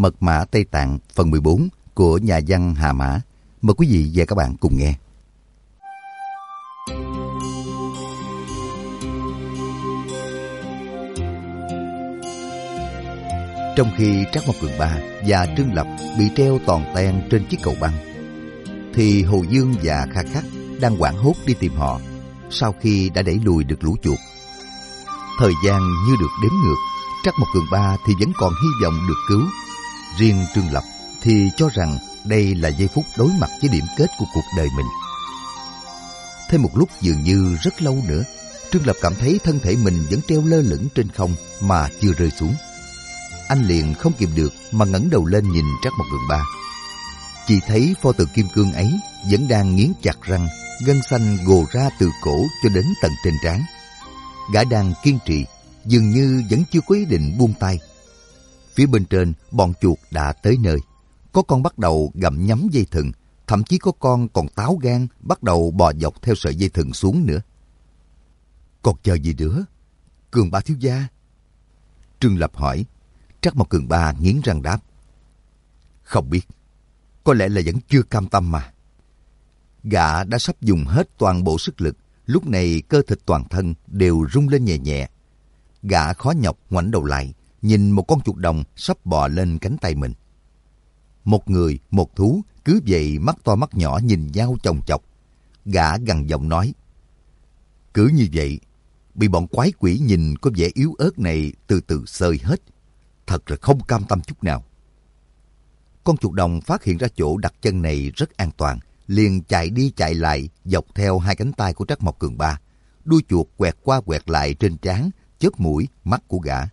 Mật mã Tây Tạng phần 14 của nhà văn Hà Mã. Mời quý vị và các bạn cùng nghe. Trong khi Trác Mộc Cường Ba và Trương Lập bị treo toàn ten trên chiếc cầu băng, thì Hồ Dương và Kha Khắc đang hoảng hốt đi tìm họ sau khi đã đẩy lùi được lũ chuột. Thời gian như được đếm ngược, Trác Mộc Cường Ba thì vẫn còn hy vọng được cứu. Riêng Trương Lập thì cho rằng đây là giây phút đối mặt với điểm kết của cuộc đời mình. Thêm một lúc dường như rất lâu nữa, Trương Lập cảm thấy thân thể mình vẫn treo lơ lửng trên không mà chưa rơi xuống. Anh liền không kìm được mà ngẩng đầu lên nhìn Trác Mộc Cường Ba. Chỉ thấy pho tượng kim cương ấy vẫn đang nghiến chặt răng, gân xanh gồ ra từ cổ cho đến tận trên trán. Gã đang kiên trì, dường như vẫn chưa có ý định buông tay. Phía bên trên, bọn chuột đã tới nơi. Có con bắt đầu gặm nhấm dây thừng, thậm chí có con còn táo gan bắt đầu bò dọc theo sợi dây thừng xuống nữa. Còn chờ gì nữa? Cường Ba thiếu gia? Trương Lập hỏi. Trác Mộc Cường Ba nghiến răng đáp. Không biết. Có lẽ là vẫn chưa cam tâm mà. Gã đã sắp dùng hết toàn bộ sức lực, lúc này cơ thịt toàn thân đều rung lên nhẹ nhẹ. Gã khó nhọc ngoảnh đầu lại, nhìn một con chuột đồng sắp bò lên cánh tay mình. Một người, một thú, cứ vậy mắt to mắt nhỏ nhìn nhau chòng chọc. Gã gằn giọng nói. Cứ như vậy, bị bọn quái quỷ nhìn có vẻ yếu ớt này từ từ xơi hết. Thật là không cam tâm chút nào. Con chuột đồng phát hiện ra chỗ đặt chân này rất an toàn, liền chạy đi chạy lại dọc theo hai cánh tay của Trác Mộc Cường Ba. Đuôi chuột quẹt qua quẹt lại trên trán, chớp mũi, mắt của gã.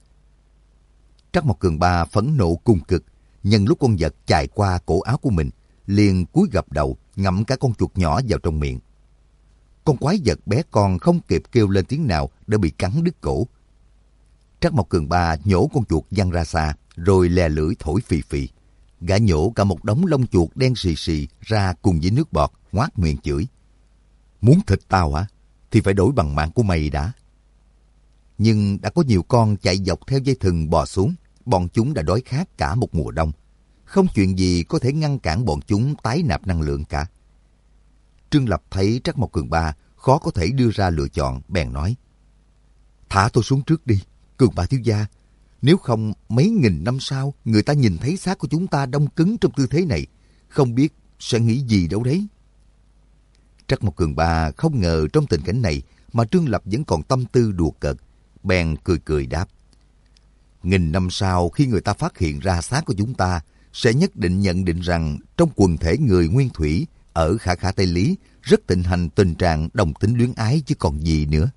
Trác Mộc Cường Ba phẫn nộ cùng cực, nhân lúc con vật chạy qua cổ áo của mình, liền cúi gập đầu ngậm cả con chuột nhỏ vào trong miệng. Con quái vật bé con không kịp kêu lên tiếng nào đã bị cắn đứt cổ. Trác Mộc Cường Ba nhổ con chuột văng ra xa, rồi lè lưỡi thổi phì phì. Gã nhổ cả một đống lông chuột đen xì xì ra cùng với nước bọt, ngoác miệng chửi. Muốn thịt tao hả? Thì phải đổi bằng mạng của mày đã. Nhưng đã có nhiều con chạy dọc theo dây thừng bò xuống, bọn chúng đã đói khát cả một mùa đông. Không chuyện gì có thể ngăn cản bọn chúng tái nạp năng lượng cả. Trương Lập thấy Trác Mộc Cường Ba khó có thể đưa ra lựa chọn, bèn nói. Thả tôi xuống trước đi, Cường Ba thiếu gia. Nếu không, mấy nghìn năm sau, người ta nhìn thấy xác của chúng ta đông cứng trong tư thế này, không biết sẽ nghĩ gì đâu đấy. Trác Mộc Cường Ba không ngờ trong tình cảnh này mà Trương Lập vẫn còn tâm tư đùa cợt, bèn cười cười đáp. Nghìn năm sau khi người ta phát hiện ra xác của chúng ta, sẽ nhất định nhận định rằng trong quần thể người nguyên thủy ở Khả Khả Tây Lý rất thịnh hành tình trạng đồng tính luyến ái chứ còn gì nữa.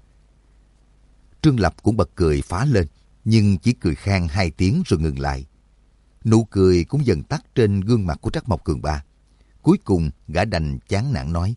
Trương Lập cũng bật cười phá lên, nhưng chỉ cười khan 2 tiếng rồi ngừng lại. Nụ cười cũng dần tắt trên gương mặt của Trác Mộc Cường Ba. Cuối cùng gã đành chán nản nói.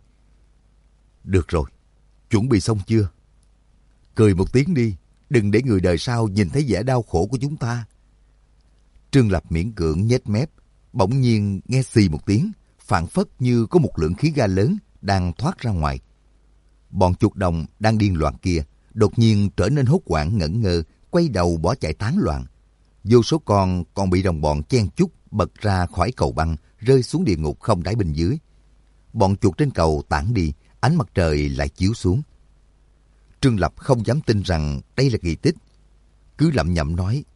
Được rồi, chuẩn bị xong chưa? Cười một tiếng đi, đừng để người đời sau nhìn thấy vẻ đau khổ của chúng ta. Trương Lập miễn cưỡng nhếch mép, bỗng nhiên nghe xì một tiếng, phảng phất như có một lượng khí ga lớn đang thoát ra ngoài. Bọn chuột đồng đang điên loạn kia đột nhiên trở nên hốt hoảng ngẩn ngơ, quay đầu bỏ chạy tán loạn. Vô số con còn bị đồng bọn chen chúc bật ra khỏi cầu băng, rơi xuống địa ngục không đáy bên dưới. Bọn chuột trên cầu tản đi, ánh mặt trời lại chiếu xuống. Trương Lập không dám tin rằng đây là kỳ tích, cứ lẩm nhẩm nói.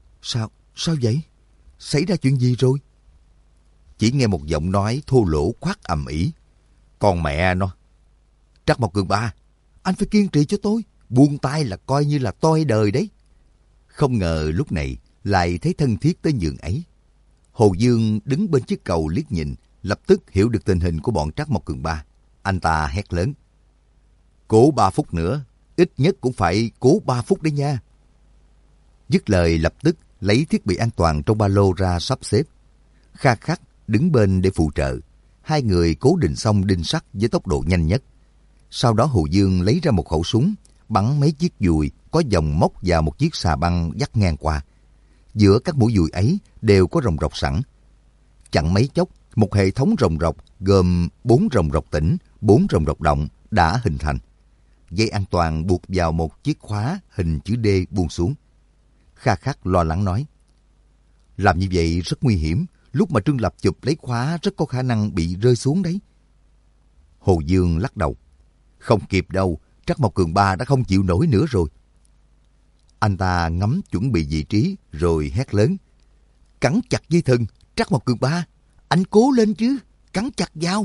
Sao vậy? Xảy ra chuyện gì rồi? Chỉ nghe một giọng nói thô lỗ khoác ầm ĩ. Con mẹ nó! Trác Mộc Cường Ba, anh phải kiên trì cho tôi, buông tay là coi như là toi đời đấy. Không ngờ lúc này lại thấy thân thiết tới nhường ấy. Hồ Dương đứng bên chiếc cầu liếc nhìn, lập tức hiểu được tình hình của bọn Trác Mộc Cường Ba. Anh ta hét lớn. Cố 3 phút nữa, ít nhất cũng phải cố 3 phút đấy nha. Dứt lời lập tức lấy thiết bị an toàn trong ba lô ra sắp xếp. Kha Khắc đứng bên để phụ trợ. Hai người cố định xong đinh sắt với tốc độ nhanh nhất. Sau đó Hồ Dương lấy ra một khẩu súng, bắn mấy chiếc dùi có dòng móc vào một chiếc xà băng dắt ngang qua. Giữa các mũi dùi ấy đều có rồng rọc sẵn. Chẳng mấy chốc, một hệ thống rồng rọc gồm 4 rồng rọc tĩnh, 4 rồng rọc động đã hình thành. Dây an toàn buộc vào một chiếc khóa hình chữ D buông xuống. Kha Khắc lo lắng nói. Làm như vậy rất nguy hiểm, lúc mà Trương Lập chụp lấy khóa rất có khả năng bị rơi xuống đấy. Hồ Dương lắc đầu. Không kịp đâu, Trắc Mộc Cường Ba đã không chịu nổi nữa rồi. Anh ta ngắm chuẩn bị vị trí rồi hét lớn. Cắn chặt dây thừng, Trắc Mộc Cường Ba, anh cố lên chứ, cắn chặt vào.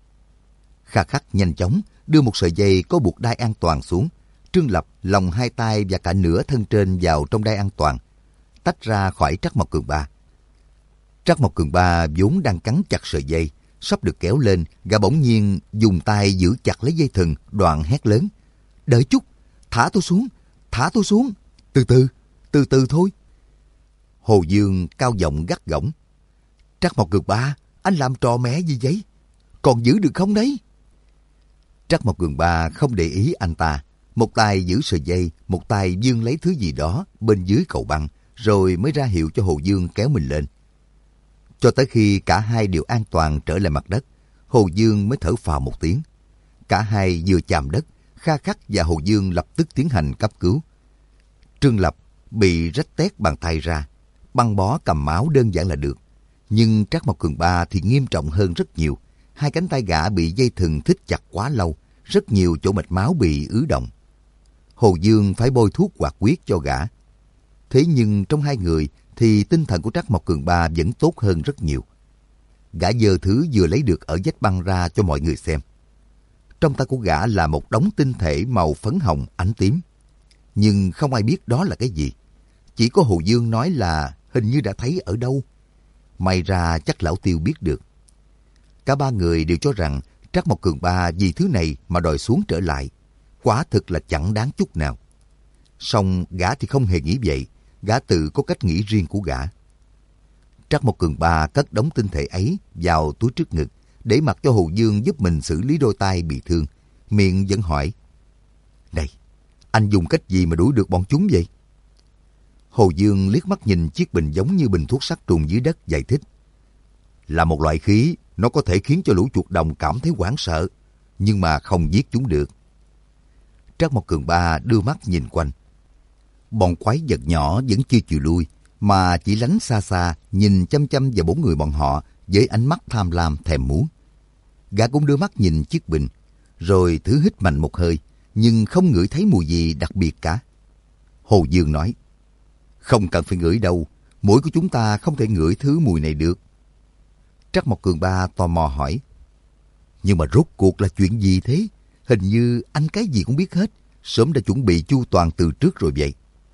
Kha Khắc nhanh chóng đưa một sợi dây có buộc đai an toàn xuống. Trương Lập lồng hai tay và cả nửa thân trên vào trong đai an toàn, tách ra khỏi Trắc Mộc Cường Ba. Trắc Mộc Cường Ba vốn đang cắn chặt sợi dây, sắp được kéo lên, gã bỗng nhiên dùng tay giữ chặt lấy dây thừng, đoạn hét lớn. Đợi chút, thả tôi xuống, từ từ thôi. Hồ Dương cao giọng gắt gỏng. Trắc Mộc Cường Ba, anh làm trò mẹ gì vậy? Còn giữ được không đấy? Trắc Mộc Cường Ba không để ý anh ta, một tay giữ sợi dây, một tay vươn lấy thứ gì đó bên dưới cầu băng, rồi mới ra hiệu cho Hồ Dương kéo mình lên. Cho tới khi cả hai đều an toàn trở lại mặt đất, Hồ Dương mới thở phào một tiếng. Cả hai vừa chạm đất, Kha Khắc và Hồ Dương lập tức tiến hành cấp cứu. Trương Lập bị rách tét bàn tay ra, băng bó cầm máu đơn giản là được. Nhưng Trắc Mộc Cường Ba thì nghiêm trọng hơn rất nhiều. Hai cánh tay gã bị dây thừng thít chặt quá lâu, rất nhiều chỗ mạch máu bị ứ động. Hồ Dương phải bôi thuốc hoạt huyết cho gã. Thế nhưng trong hai người thì tinh thần của Trắc Mộc Cường Ba vẫn tốt hơn rất nhiều. Gã giơ thứ vừa lấy được ở vách băng ra cho mọi người xem. Trong tay của gã là một đống tinh thể màu phấn hồng ánh tím. Nhưng không ai biết đó là cái gì. Chỉ có Hồ Dương nói là hình như đã thấy ở đâu. May ra chắc lão Tiêu biết được. Cả ba người đều cho rằng Trắc Mộc Cường Ba vì thứ này mà đòi xuống trở lại. Quả thực là chẳng đáng chút nào. Song gã thì không hề nghĩ vậy. Gã tự có cách nghĩ riêng của gã. Trắc Mộc Cường Ba cất đống tinh thể ấy vào túi trước ngực, để mặc cho Hồ Dương giúp mình xử lý đôi tay bị thương. Miệng vẫn hỏi. Này, anh dùng cách gì mà đuổi được bọn chúng vậy? Hồ Dương liếc mắt nhìn chiếc bình giống như bình thuốc sát trùng dưới đất, giải thích. Là một loại khí, nó có thể khiến cho lũ chuột đồng cảm thấy hoảng sợ, nhưng mà không giết chúng được. Trắc Mộc Cường Ba đưa mắt nhìn quanh. Bọn quái vật nhỏ vẫn chưa chịu lui, mà chỉ lánh xa xa, nhìn chăm chăm vào bốn người bọn họ với ánh mắt tham lam thèm muốn. Gã cũng đưa mắt nhìn chiếc bình, rồi thử hít mạnh một hơi, nhưng không ngửi thấy mùi gì đặc biệt cả. Hồ Dương nói, không cần phải ngửi đâu, mũi của chúng ta không thể ngửi thứ mùi này được. Trắc Mộc Cường Ba tò mò hỏi, nhưng mà rốt cuộc là chuyện gì thế? Hình như anh cái gì cũng biết hết, sớm đã chuẩn bị chu toàn từ trước rồi vậy.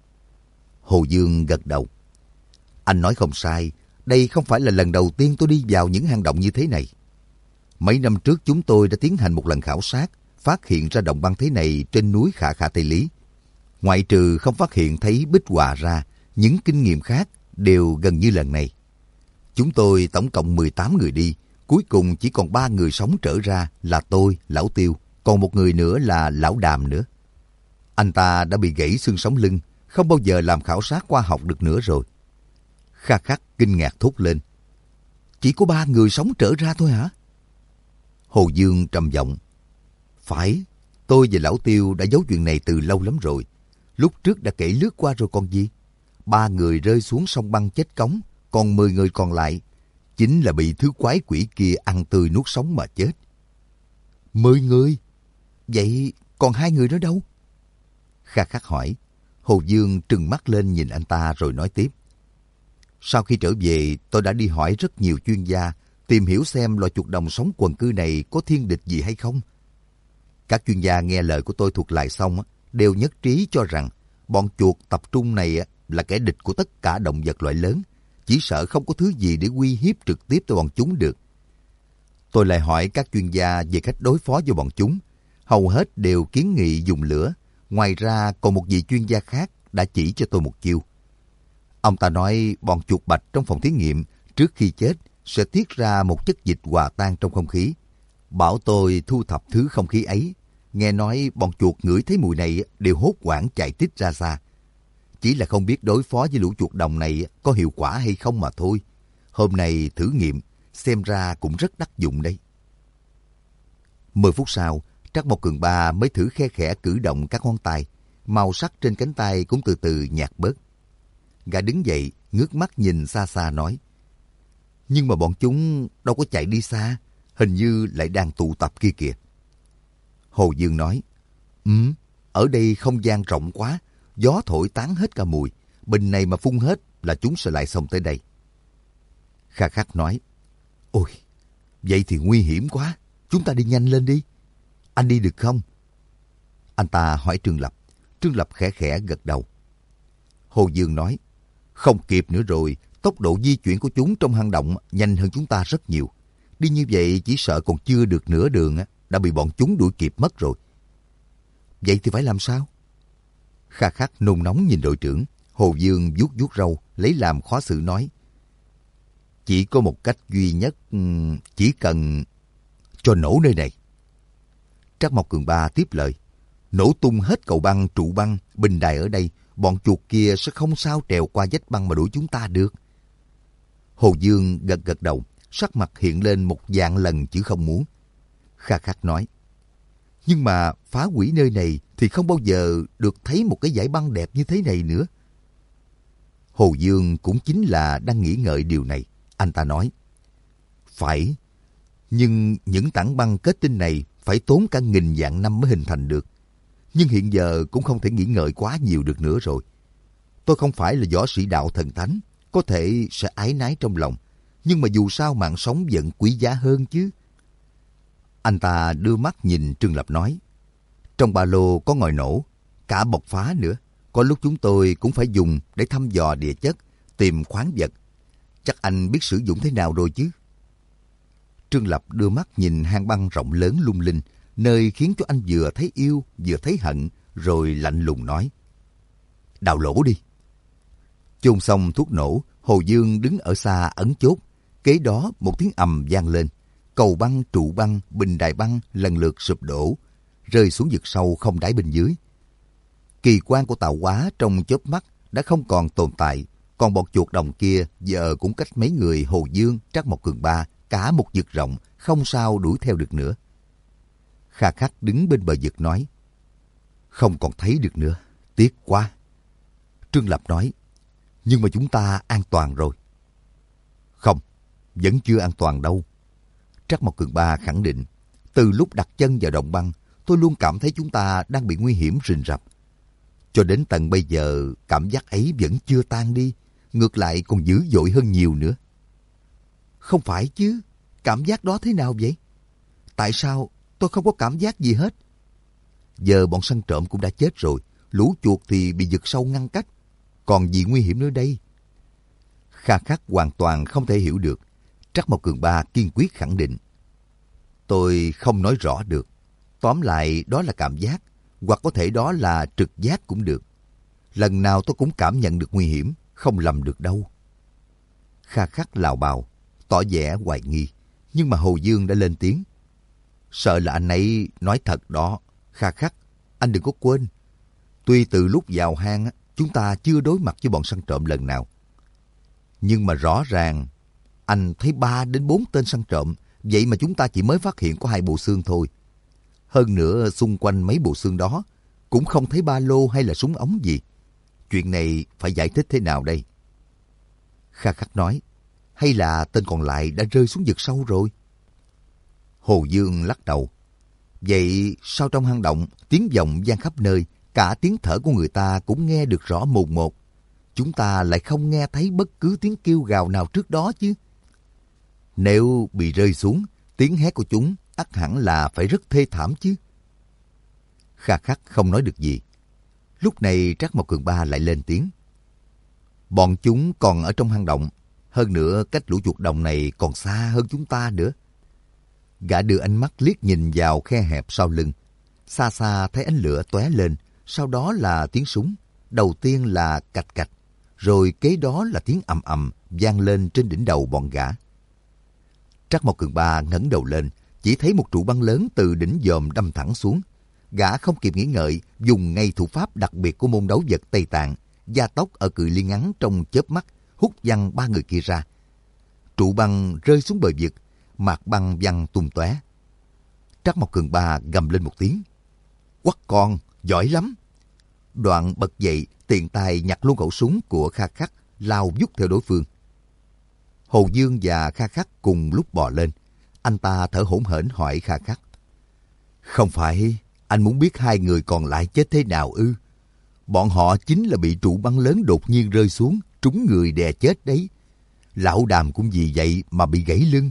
Hồ Dương gật đầu. Anh nói không sai, đây không phải là lần đầu tiên tôi đi vào những hang động như thế này. Mấy năm trước chúng tôi đã tiến hành một lần khảo sát, phát hiện ra động băng thế này trên núi Khả Khả Tây Lý. Ngoại trừ không phát hiện thấy bích họa ra, những kinh nghiệm khác đều gần như lần này. Chúng tôi tổng cộng 18 người đi, cuối cùng chỉ còn 3 người sống trở ra là tôi, Lão Tiêu, còn một người nữa là Lão Đàm nữa. Anh ta đã bị gãy xương sống lưng, không bao giờ làm khảo sát khoa học được nữa rồi. Kha Khắc kinh ngạc thốt lên. Chỉ có 3 người sống trở ra thôi hả? Hồ Dương trầm giọng. Phải, tôi và Lão Tiêu đã giấu chuyện này từ lâu lắm rồi. Lúc trước đã kể lướt qua rồi còn gì. 3 người rơi xuống sông băng chết cống, còn 10 người còn lại chính là bị thứ quái quỷ kia ăn tươi nuốt sống mà chết. 10 người? Vậy còn 2 người nữa đâu? Kha Khắc hỏi. Hồ Dương trừng mắt lên nhìn anh ta rồi nói tiếp. Sau khi trở về, tôi đã đi hỏi rất nhiều chuyên gia, tìm hiểu xem loài chuột đồng sống quần cư này có thiên địch gì hay không. Các chuyên gia nghe lời của tôi thuật lại xong, đều nhất trí cho rằng bọn chuột tập trung này là kẻ địch của tất cả động vật loại lớn, chỉ sợ không có thứ gì để uy hiếp trực tiếp tới bọn chúng được. Tôi lại hỏi các chuyên gia về cách đối phó với bọn chúng, hầu hết đều kiến nghị dùng lửa. Ngoài ra còn một vị chuyên gia khác đã chỉ cho tôi một chiêu. Ông ta nói bọn chuột bạch trong phòng thí nghiệm trước khi chết sẽ tiết ra một chất dịch hòa tan trong không khí. Bảo tôi thu thập thứ không khí ấy. Nghe nói bọn chuột ngửi thấy mùi này đều hốt hoảng chạy tít ra xa. Chỉ là không biết đối phó với lũ chuột đồng này có hiệu quả hay không mà thôi. Hôm nay thử nghiệm, xem ra cũng rất đắc dụng đấy. 10 phút sau, Trắc Mộc Cường Ba mới thử khe khẽ cử động các ngón tay. Màu sắc trên cánh tay cũng từ từ nhạt bớt. Gã đứng dậy, ngước mắt nhìn xa xa nói, nhưng mà bọn chúng đâu có chạy đi xa, hình như lại đang tụ tập kia kìa. Hồ Dương nói, ở đây không gian rộng quá, gió thổi tán hết cả mùi, bình này mà phun hết là chúng sẽ lại xông tới đây. Kha Khắc nói, ôi, vậy thì nguy hiểm quá, chúng ta đi nhanh lên đi. Anh đi được không? Anh ta hỏi Trương Lập. Trương Lập khẽ khẽ gật đầu. Hồ Dương nói, không kịp nữa rồi, tốc độ di chuyển của chúng trong hang động nhanh hơn chúng ta rất nhiều. Đi như vậy chỉ sợ còn chưa được nửa đường đã bị bọn chúng đuổi kịp mất rồi. Vậy thì phải làm sao? Kha Khắc nôn nóng nhìn đội trưởng. Hồ Dương vuốt vuốt râu, lấy làm khó xử nói, chỉ có một cách duy nhất, chỉ cần cho nổ nơi này. Trác Mộc Cường Ba tiếp lời, nổ tung hết cầu băng, trụ băng, bình đài ở đây, bọn chuột kia sẽ không sao trèo qua vách băng mà đuổi chúng ta được. Hồ Dương gật gật đầu, sắc mặt hiện lên một vạn lần chữ không muốn. Kha Khắc nói, nhưng mà phá hủy nơi này thì không bao giờ được thấy một cái dải băng đẹp như thế này nữa. Hồ Dương cũng chính là đang nghĩ ngợi điều này. Anh ta nói, phải, nhưng những tảng băng kết tinh này phải tốn cả nghìn vạn năm mới hình thành được. Nhưng hiện giờ cũng không thể nghĩ ngợi quá nhiều được nữa rồi. Tôi không phải là võ sĩ đạo thần thánh, có thể sẽ áy náy trong lòng, nhưng mà dù sao mạng sống vẫn quý giá hơn chứ. Anh ta đưa mắt nhìn Trương Lập nói, trong ba lô có ngòi nổ, cả bộc phá nữa. Có lúc chúng tôi cũng phải dùng để thăm dò địa chất, tìm khoáng vật. Chắc anh biết sử dụng thế nào rồi chứ? Trương Lập đưa mắt nhìn hang băng rộng lớn lung linh, nơi khiến cho anh vừa thấy yêu, vừa thấy hận, rồi lạnh lùng nói, đào lỗ đi. Chôn xong thuốc nổ, Hồ Dương đứng ở xa ấn chốt. Kế đó một tiếng ầm vang lên. Cầu băng, trụ băng, bình đài băng lần lượt sụp đổ, rơi xuống vực sâu không đáy bên dưới. Kỳ quan của tạo hóa trong chớp mắt đã không còn tồn tại, còn bọn chuột đồng kia giờ cũng cách mấy người Hồ Dương, Trác Mộc Cường Ba cả một vực rộng, không sao đuổi theo được nữa. Kha Khắc đứng bên bờ vực nói, không còn thấy được nữa, tiếc quá. Trương Lập nói, nhưng mà chúng ta an toàn rồi. Không, vẫn chưa an toàn đâu. Trác Mộc Cường Ba khẳng định, từ lúc đặt chân vào động băng, tôi luôn cảm thấy chúng ta đang bị nguy hiểm rình rập. Cho đến tận bây giờ, cảm giác ấy vẫn chưa tan đi, ngược lại còn dữ dội hơn nhiều nữa. Không phải chứ, cảm giác đó thế nào vậy? Tại sao tôi không có cảm giác gì hết? Giờ bọn săn trộm cũng đã chết rồi, lũ chuột thì bị vực sâu ngăn cách. Còn gì nguy hiểm nữa đây? Kha Khắc hoàn toàn không thể hiểu được. Trác Mộc Cường Ba kiên quyết khẳng định, tôi không nói rõ được. Tóm lại đó là cảm giác, hoặc có thể đó là trực giác cũng được. Lần nào tôi cũng cảm nhận được nguy hiểm, không lầm được đâu. Kha Khắc lào bào, tỏ vẻ hoài nghi, nhưng mà Hồ Dương đã lên tiếng. Sợ là anh ấy nói thật đó. Kha Khắc, anh đừng có quên. Tuy từ lúc vào hang, chúng ta chưa đối mặt với bọn săn trộm lần nào. Nhưng mà rõ ràng, anh thấy 3 đến 4 tên săn trộm, vậy mà chúng ta chỉ mới phát hiện có 2 bộ xương thôi. Hơn nữa, xung quanh mấy bộ xương đó, cũng không thấy ba lô hay là súng ống gì. Chuyện này phải giải thích thế nào đây? Kha Khắc nói, hay là tên còn lại đã rơi xuống vực sâu rồi? Hồ Dương lắc đầu. Vậy sao trong hang động, tiếng vọng vang khắp nơi, cả tiếng thở của người ta cũng nghe được rõ mồn một. Chúng ta lại không nghe thấy bất cứ tiếng kêu gào nào trước đó chứ. Nếu bị rơi xuống, tiếng hét của chúng ắt hẳn là phải rất thê thảm chứ. Kha Khắc không nói được gì. Lúc này Trác Mộc Cường Ba lại lên tiếng. Bọn chúng còn ở trong hang động, hơn nữa cách lũ chuột đồng này còn xa hơn chúng ta nữa. Gã đưa ánh mắt liếc nhìn vào khe hẹp sau lưng. Xa xa thấy ánh lửa tóe lên, sau đó là tiếng súng. Đầu tiên là cạch cạch, rồi kế đó là tiếng ầm ầm vang lên trên đỉnh đầu bọn gã. Trác Mộc Cường Ba ngẩng đầu lên, chỉ thấy một trụ băng lớn từ đỉnh dòm đâm thẳng xuống. Gã không kịp nghĩ ngợi, dùng ngay thủ pháp đặc biệt của môn đấu vật Tây Tạng, gia tốc ở cự ly ngắn trong chớp mắt, hút văng 3 người kia ra. Trụ băng rơi xuống bờ vực, mạc băng văng tung tóe. Trác Mộc Cường Ba gầm lên một tiếng. Quắt con, giỏi lắm. Đoạn bật dậy, tiện tay nhặt luôn khẩu súng của Kha Khắc, lao vút theo đối phương. Hồ Dương và Kha Khắc cùng lúc bò lên. Anh ta thở hổn hển hỏi Kha Khắc: "Không phải anh muốn biết hai người còn lại chết thế nào ư? Bọn họ chính là bị trụ băng lớn đột nhiên rơi xuống, trúng người đè chết đấy. Lão Đàm cũng vì vậy mà bị gãy lưng."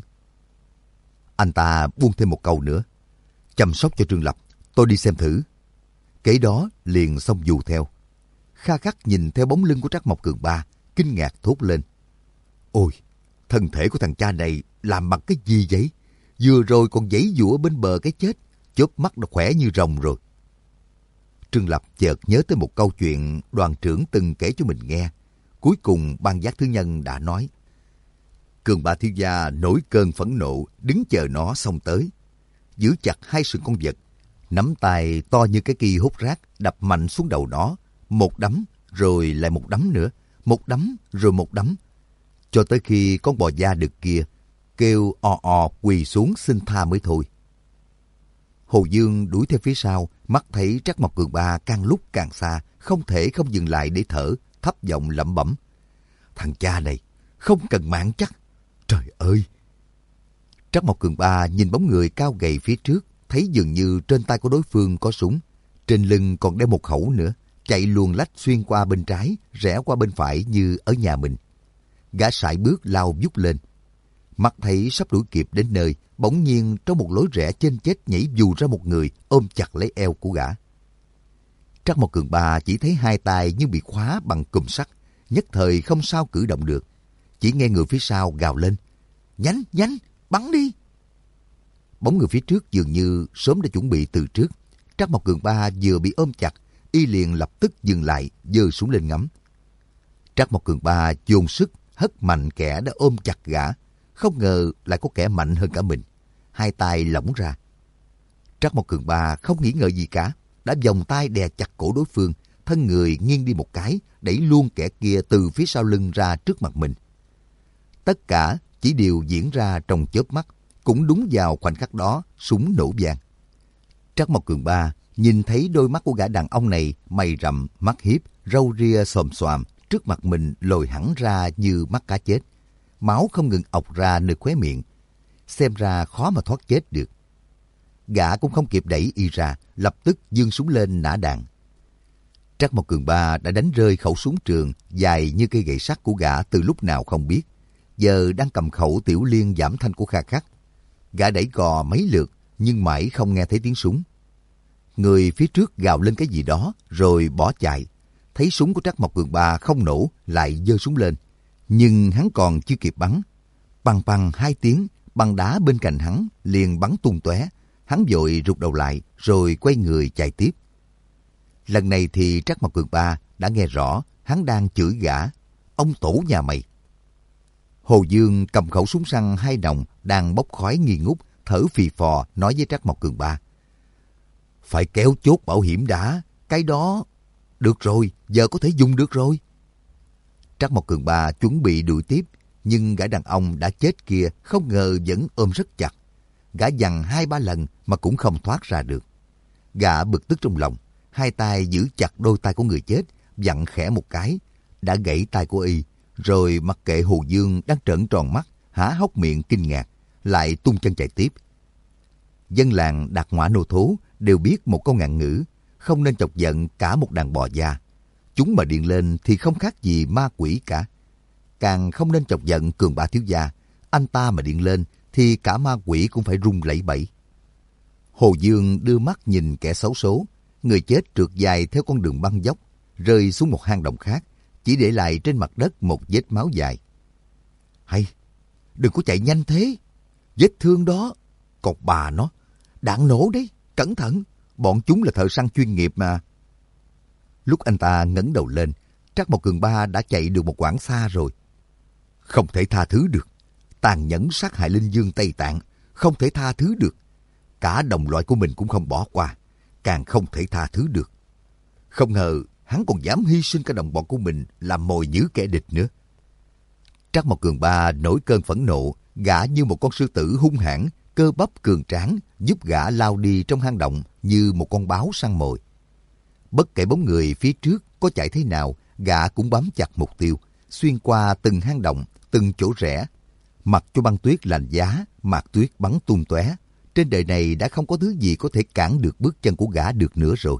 Anh ta buông thêm một câu nữa: "Chăm sóc cho Trương Lập, tôi đi xem thử." Kế đó liền xông dù theo. Kha Khắc nhìn theo bóng lưng của Trác Mộc Cường Ba, kinh ngạc thốt lên: "Ôi, thân thể của thằng cha này làm bằng cái gì vậy? Vừa rồi còn giãy giụa bên bờ cái chết, chớp mắt đã khỏe như rồng rồi." Trương Lập chợt nhớ tới một câu chuyện đoàn trưởng từng kể cho mình nghe. Cuối cùng Ban Giác Thứ Nhân đã nói: "Cường Ba thiếu gia nổi cơn phẫn nộ, đứng chờ nó xông tới, giữ chặt hai sừng con vật, nắm tay to như cái ki hút rác đập mạnh xuống đầu nó, một đấm rồi lại một đấm nữa, một đấm rồi một đấm, cho tới khi con bò da đực kia kêu o o quỳ xuống xin tha mới thôi." Hồ Dương đuổi theo phía sau, mắt thấy Trác Mộc Cường Ba càng lúc càng xa, không thể không dừng lại để thở, thấp giọng lẩm bẩm: "Thằng cha này không cần mạng chắc. Trời ơi!" Trác Mộc Cường Ba nhìn bóng người cao gầy phía trước, thấy dường như trên tay của đối phương có súng, trên lưng còn đeo một khẩu nữa, chạy luồn lách xuyên qua bên trái, rẽ qua bên phải như ở nhà mình. Gã sải bước lao vút lên. Mắt thấy sắp đuổi kịp đến nơi, bỗng nhiên trong một lối rẽ chênh chếch nhảy vù ra một người ôm chặt lấy eo của gã. Trác Mộc Cường Ba chỉ thấy hai tay như bị khóa bằng cùm sắt, nhất thời không sao cử động được. Chỉ nghe người phía sau gào lên: "Nhanh, nhanh, bắn đi!" Bóng người phía trước dường như sớm đã chuẩn bị từ trước. Trác Mộc Cường Ba vừa bị ôm chặt, y liền lập tức dừng lại, giơ súng lên ngắm. Trác Mộc Cường Ba dồn sức hất mạnh kẻ đã ôm chặt gã. Không ngờ lại có kẻ mạnh hơn cả mình. Hai tay lỏng ra. Trác Mộc Cường Ba không nghĩ ngợi gì cả, đã vòng tay đè chặt cổ đối phương, thân người nghiêng đi một cái, đẩy luôn kẻ kia từ phía sau lưng ra trước mặt mình. Tất cả chỉ đều diễn ra trong chớp mắt, cũng đúng vào khoảnh khắc đó, súng nổ vang. Trác Mộc Cường Ba nhìn thấy đôi mắt của gã đàn ông này mày rậm, mắt hiếp, râu ria xồm xoàm, trước mặt mình lồi hẳn ra như mắt cá chết. Máu không ngừng ọc ra nơi khóe miệng. Xem ra khó mà thoát chết được. Gã cũng không kịp đẩy y ra, lập tức giương súng lên nã đạn. Trác Mộc Cường Ba đã đánh rơi khẩu súng trường dài như cây gậy sắt của gã từ lúc nào không biết. Giờ đang cầm khẩu tiểu liên giảm thanh của Kha Khắc. Gã đẩy cò mấy lượt nhưng mãi không nghe thấy tiếng súng. Người phía trước gào lên cái gì đó rồi bỏ chạy. Thấy súng của Trác Mộc Cường Ba không nổ, lại giơ súng lên. Nhưng hắn còn chưa kịp bắn. Păng păng hai tiếng, băng đá bên cạnh hắn liền bắn tung tóe. Hắn vội rụt đầu lại rồi quay người chạy tiếp. Lần này thì Trác Mộc Cường Ba đã nghe rõ hắn đang chửi gã: "Ông tổ nhà mày!" Hồ Dương cầm khẩu súng săn 2 nòng đang bốc khói nghi ngút, thở phì phò nói với Trác Mộc Cường Ba: "Phải kéo chốt bảo hiểm đã, cái đó..." "Được rồi, giờ có thể dùng được rồi." Trác Mộc Cường Ba chuẩn bị đuổi tiếp, nhưng gã đàn ông đã chết kia không ngờ vẫn ôm rất chặt. Gã giằng 2-3 lần mà cũng không thoát ra được. Gã bực tức trong lòng, hai tay giữ chặt đôi tay của người chết, vặn khẽ một cái, đã gãy tay của y, rồi mặc kệ Hồ Dương đang trợn tròn mắt, há hốc miệng kinh ngạc, lại tung chân chạy tiếp. Dân làng Đạt Ngoã Nô Thố đều biết một câu ngạn ngữ: không nên chọc giận cả một đàn bò da. Chúng mà điện lên thì không khác gì ma quỷ cả. Càng không nên chọc giận Cường Ba thiếu gia. Anh ta mà điện lên thì cả ma quỷ cũng phải run lẩy bẩy. Hồ Dương đưa mắt nhìn kẻ xấu số. Người chết trượt dài theo con đường băng dốc, rơi xuống một hang động khác, chỉ để lại trên mặt đất một vết máu dài. Hay, đừng có chạy nhanh thế. Vết thương đó, còn bà nó, đạn nổ đấy, cẩn thận, bọn chúng là thợ săn chuyên nghiệp mà. Lúc anh ta ngẩng đầu lên, Trác Mộc Cường Ba đã chạy được một quãng xa rồi. Không thể tha thứ được. Tàn nhẫn sát hại Linh Dương Tây Tạng, không thể tha thứ được. Cả đồng loại của mình cũng không bỏ qua, càng không thể tha thứ được. Không ngờ hắn còn dám hy sinh cả đồng bọn của mình làm mồi nhử kẻ địch nữa. Trác Mộc Cường Ba nổi cơn phẫn nộ, gã như một con sư tử hung hãn, cơ bắp cường tráng, giúp gã lao đi trong hang động như một con báo săn mồi. Bất kể bóng người phía trước có chạy thế nào, gã cũng bám chặt mục tiêu, xuyên qua từng hang động, từng chỗ rẽ, mặc cho băng tuyết lạnh giá, mạt tuyết bắn tung tóe. Trên đời này đã không có thứ gì có thể cản được bước chân của gã được nữa rồi.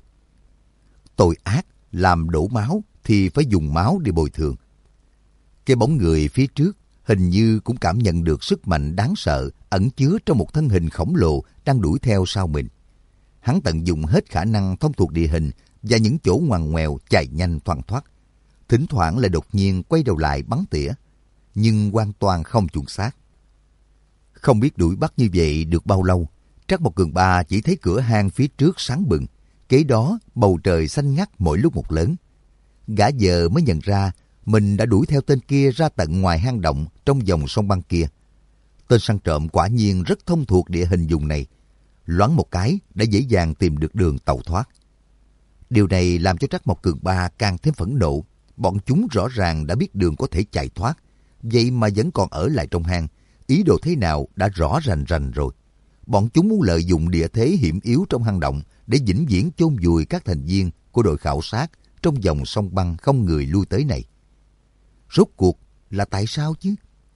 Tội ác, làm đổ máu thì phải dùng máu để bồi thường. Cái bóng người phía trước hình như cũng cảm nhận được sức mạnh đáng sợ ẩn chứa trong một thân hình khổng lồ đang đuổi theo sau mình. Hắn tận dụng hết khả năng thông thuộc địa hình và những chỗ ngoằn ngoèo chạy nhanh thoăn thoắt. Thỉnh thoảng lại đột nhiên quay đầu lại bắn tỉa, nhưng hoàn toàn không chuẩn xác. Không biết đuổi bắt như vậy được bao lâu, Trắc Mộc Cường Ba chỉ thấy cửa hang phía trước sáng bừng, kế đó bầu trời xanh ngắt mỗi lúc một lớn. Gã giờ mới nhận ra mình đã đuổi theo tên kia ra tận ngoài hang động trong dòng sông băng kia. Tên săn trộm quả nhiên rất thông thuộc địa hình vùng này, loáng một cái đã dễ dàng tìm được đường tẩu thoát. Điều này làm cho Trắc Mộc Cường Ba càng thêm phẫn nộ. Bọn chúng rõ ràng đã biết đường có thể chạy thoát, vậy mà vẫn còn ở lại trong hang. Ý đồ thế nào đã rõ rành rành rồi. Bọn chúng muốn lợi dụng địa thế hiểm yếu trong hang động để vĩnh viễn chôn vùi các thành viên của đội khảo sát trong dòng sông băng không người lui tới này. Rốt cuộc là tại sao chứ?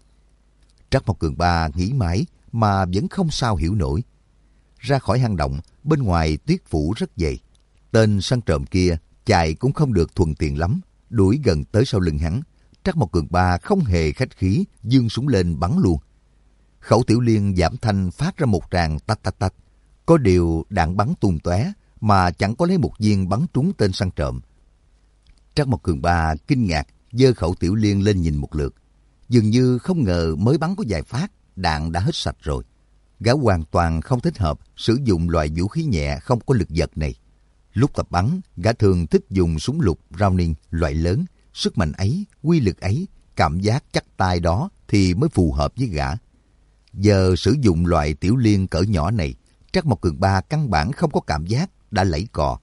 Trắc Mộc Cường Ba nghĩ mãi mà vẫn không sao hiểu nổi. Ra khỏi hang động, bên ngoài tuyết phủ rất dày. Tên săn trộm kia chạy cũng không được thuận tiện lắm, đuổi gần tới sau lưng hắn. Trắc Mộc Cường Ba không hề khách khí, giương súng lên bắn luôn. Khẩu tiểu liên giảm thanh phát ra một tràng tách tách tách. Có điều đạn bắn tung tóe mà chẳng có lấy một viên bắn trúng tên săn trộm. Trắc Mộc Cường Ba kinh ngạc giơ khẩu tiểu liên lên nhìn một lượt. Dường như không ngờ mới bắn có vài phát, đạn đã hết sạch rồi. Gã hoàn toàn không thích hợp sử dụng loại vũ khí nhẹ không có lực giật này. Lúc tập bắn, gã thường thích dùng súng lục Browning loại lớn. Sức mạnh ấy, quy lực ấy, cảm giác chắc tay đó thì mới phù hợp với gã. Giờ sử dụng loại tiểu liên cỡ nhỏ này, Trắc Mộc Cường Ba căn bản không có cảm giác đã lẫy cò.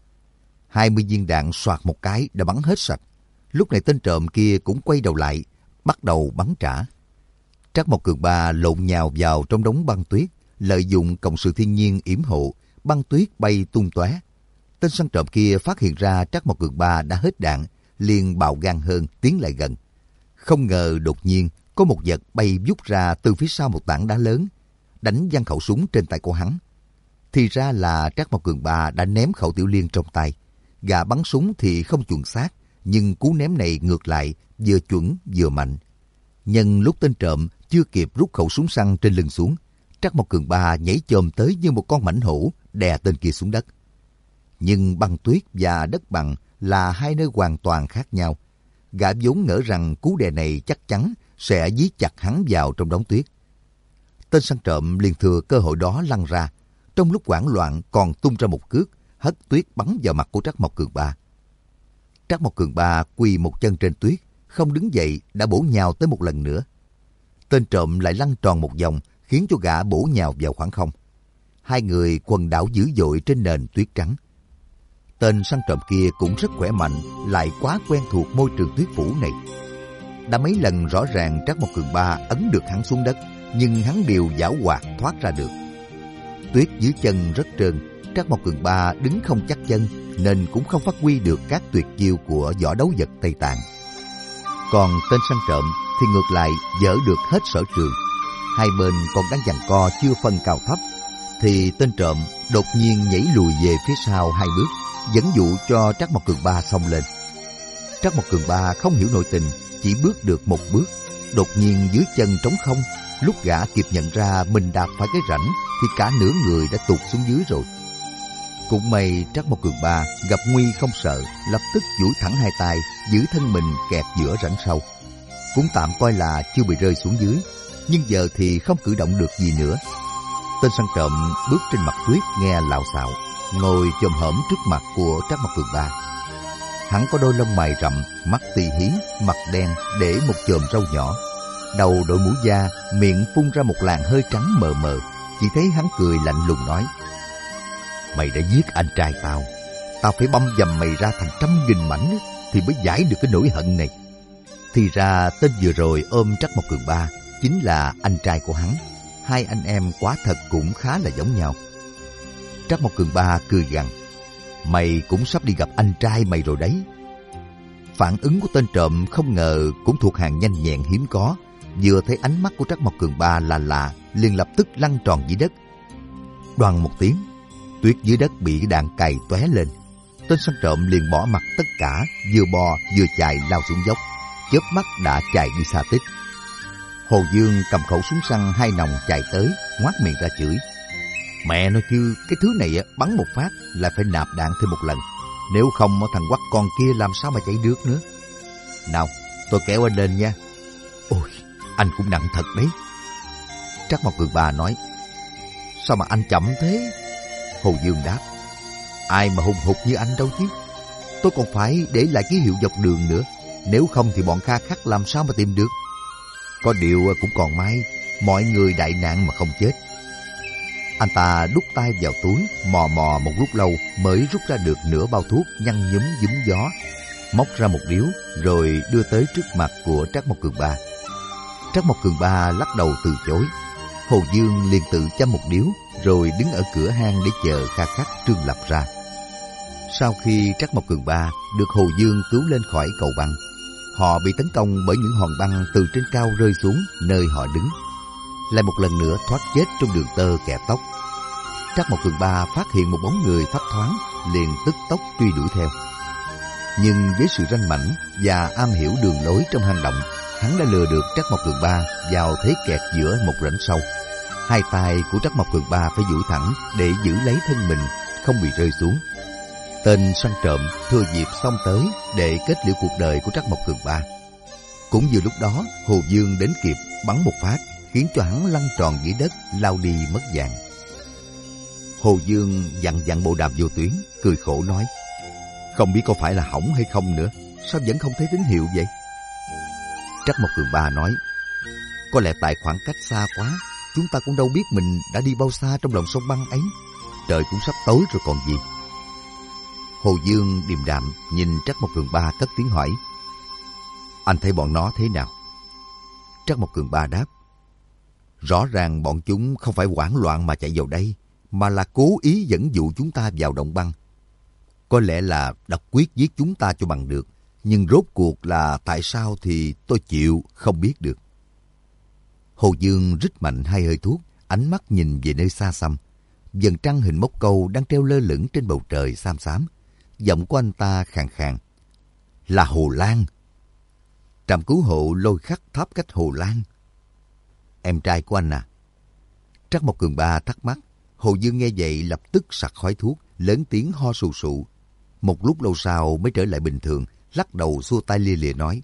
20 viên đạn soạt một cái đã bắn hết sạch. Lúc này tên trộm kia cũng quay đầu lại, bắt đầu bắn trả. Trắc Mộc Cường Ba lộn nhào vào trong đống băng tuyết, lợi dụng cộng sự thiên nhiên yểm hộ, băng tuyết bay tung tóe. Tên săn trộm kia phát hiện ra Trắc Mộc Cường Ba đã hết đạn, liền bạo gan hơn tiến lại gần. Không ngờ đột nhiên có một vật bay vút ra từ phía sau một tảng đá lớn, đánh văng khẩu súng trên tay của hắn. Thì ra là Trắc Mộc Cường Ba đã ném khẩu tiểu liên trong tay. Gã bắn súng thì không chuẩn xác, nhưng cú ném này ngược lại vừa chuẩn vừa mạnh. Nhân lúc tên trộm chưa kịp rút khẩu súng săn trên lưng xuống, Trắc Mộc Cường Ba nhảy chồm tới như một con mãnh hổ đè tên kia xuống đất. Nhưng băng tuyết và đất bằng là hai nơi hoàn toàn khác nhau. Gã vốn ngỡ rằng cú đè này chắc chắn sẽ dí chặt hắn vào trong đống tuyết. Tên săn trộm liền thừa cơ hội đó lăn ra, trong lúc hoảng loạn còn tung ra một cước, hất tuyết bắn vào mặt của Trắc Mộc Cường Ba. Trắc Mộc Cường Ba quỳ một chân trên tuyết, không đứng dậy đã bổ nhào tới một lần nữa. Tên trộm lại lăn tròn một vòng, khiến cho gã bổ nhào vào khoảng không. Hai người quần đảo dữ dội trên nền tuyết trắng. Tên săn trộm kia cũng rất khỏe mạnh, lại quá quen thuộc môi trường tuyết phủ này. Đã mấy lần rõ ràng Trắc Mộc Cường Ba ấn được hắn xuống đất, nhưng hắn đều giảo hoạt thoát ra được. Tuyết dưới chân rất trơn, Trắc Mộc Cường Ba đứng không chắc chân, nên cũng không phát huy được các tuyệt chiêu của võ đấu vật Tây Tạng. Còn tên săn trộm thì ngược lại dở được hết sở trường. Hai bên còn đang giằng co chưa phân cao thấp, thì tên trộm đột nhiên nhảy lùi về phía sau 2 bước, dẫn dụ cho Trắc Mộc Cường Ba xông lên. Trắc Mộc Cường Ba không hiểu nội tình, chỉ bước được 1 bước, đột nhiên dưới chân trống không. Lúc gã kịp nhận ra mình đạp phải cái rãnh thì cả nửa người đã tụt xuống dưới rồi. Cũng may Trắc Mộc Cường Ba gặp nguy không sợ, lập tức duỗi thẳng 2 tay giữ thân mình kẹp giữa rãnh sâu. Cũng tạm coi là chưa bị rơi xuống dưới, nhưng giờ thì không cử động được gì nữa. Tên săn trộm bước trên mặt tuyết nghe lạo xạo, ngồi chồm hổm trước mặt của Trắc Mộc Cường Ba. Hắn có đôi lông mày rậm, mắt tì hí, mặt đen, để một chòm râu nhỏ, đầu đội mũ da, miệng phun ra một làn hơi trắng mờ mờ. Chỉ thấy hắn cười lạnh lùng nói: "Mày đã giết anh trai tao, tao phải băm dầm mày ra thành 100.000 mảnh thì mới giải được cái nỗi hận này." Thì ra tên vừa rồi ôm Trắc Mộc Cường Ba chính là anh trai của hắn. Hai anh em quả thật cũng khá là giống nhau. Trắc Mộc Cường Ba cười gằn: "Mày cũng sắp đi gặp anh trai mày rồi đấy." Phản ứng của tên trộm không ngờ cũng thuộc hàng nhanh nhẹn hiếm có. Vừa thấy ánh mắt của Trắc Mộc Cường Ba là lạ, liền lập tức lăn tròn dưới đất. Đoàng một tiếng, tuyết dưới đất bị đạn cày tóe lên. Tên săn trộm liền bỏ mặc tất cả, vừa bò vừa chạy lao xuống dốc, chớp mắt đã chạy đi xa tích. Hồ Dương cầm khẩu súng săn 2 nòng chạy tới, ngoác miệng ra chửi: Mẹ nói chứ, cái thứ này bắn một phát là phải nạp đạn thêm một lần, nếu không thằng quắc con kia làm sao mà chạy được nữa. Nào, tôi kéo anh lên nha. Ôi, anh cũng nặng thật đấy. Trắc Mộc Cường Ba nói: Sao mà anh chậm thế? Hồ Dương đáp: Ai mà hùng hục như anh đâu chứ. Tôi còn phải để lại ký hiệu dọc đường nữa, nếu không thì bọn Kha Khắc làm sao mà tìm được. Có điều cũng còn may, mọi người đại nạn mà không chết. Anh ta đút tay vào túi, mò mò một lúc lâu mới rút ra được nửa bao thuốc nhăn nhúm giúm gió, móc ra một điếu rồi đưa tới trước mặt của Trắc Mộc Cường Ba. Trắc Mộc Cường Ba lắc đầu từ chối. Hồ Dương liền tự châm một điếu rồi đứng ở cửa hang để chờ Kha Khắc, Trương Lập ra. Sau khi Trắc Mộc Cường Ba được Hồ Dương cứu lên khỏi cầu băng, họ bị tấn công bởi những hòn băng từ trên cao rơi xuống nơi họ đứng, lại một lần nữa thoát chết trong đường tơ kẹp tóc. Trắc Mộc Cường Ba phát hiện một bóng người thấp thoáng, liền tức tốc truy đuổi theo. Nhưng với sự ranh mãnh và am hiểu đường lối trong hang động, hắn đã lừa được Trắc Mộc Cường Ba vào thế kẹt giữa một rãnh sâu. 2 tay của Trắc Mộc Cường Ba phải duỗi thẳng để giữ lấy thân mình không bị rơi xuống. Tên săn trộm thừa dịp xông tới để kết liễu cuộc đời của Trắc Mộc Cường Ba. Cũng vừa lúc đó, Hồ Dương đến kịp bắn một phát, khiến cho hắn lăn tròn dưới đất, lao đi mất dạng. Hồ Dương dặn bộ đàm vô tuyến, cười khổ nói: Không biết có phải là hỏng hay không nữa, sao vẫn không thấy tín hiệu vậy? Trắc Mộc Cường Ba nói: Có lẽ tại khoảng cách xa quá, chúng ta cũng đâu biết mình đã đi bao xa trong lòng sông băng ấy. Trời cũng sắp tối rồi còn gì. Hồ Dương điềm đạm nhìn Trắc Mộc Cường Ba cất tiếng hỏi: Anh thấy bọn nó thế nào? Trắc Mộc Cường Ba đáp: Rõ ràng bọn chúng không phải hoảng loạn mà chạy vào đây, mà là cố ý dẫn dụ chúng ta vào động băng. Có lẽ là đã quyết giết chúng ta cho bằng được, nhưng rốt cuộc là tại sao thì tôi chịu không biết được. Hồ Dương rít mạnh 2 hơi thuốc, ánh mắt nhìn về nơi xa xăm. Vầng trăng hình móc câu đang treo lơ lửng trên bầu trời xám xám. Giọng của anh ta khàn khàn: Là Hồ Lan. Trạm cứu hộ Lôi Khắc tháp cách Hồ Lan. Em trai của anh à? Trắc Mộc Cường Ba thắc mắc. Hồ Dương nghe vậy lập tức sặc khói thuốc, lớn tiếng ho sù sụ. Một lúc lâu sau mới trở lại bình thường, lắc đầu xua tay lia lịa nói: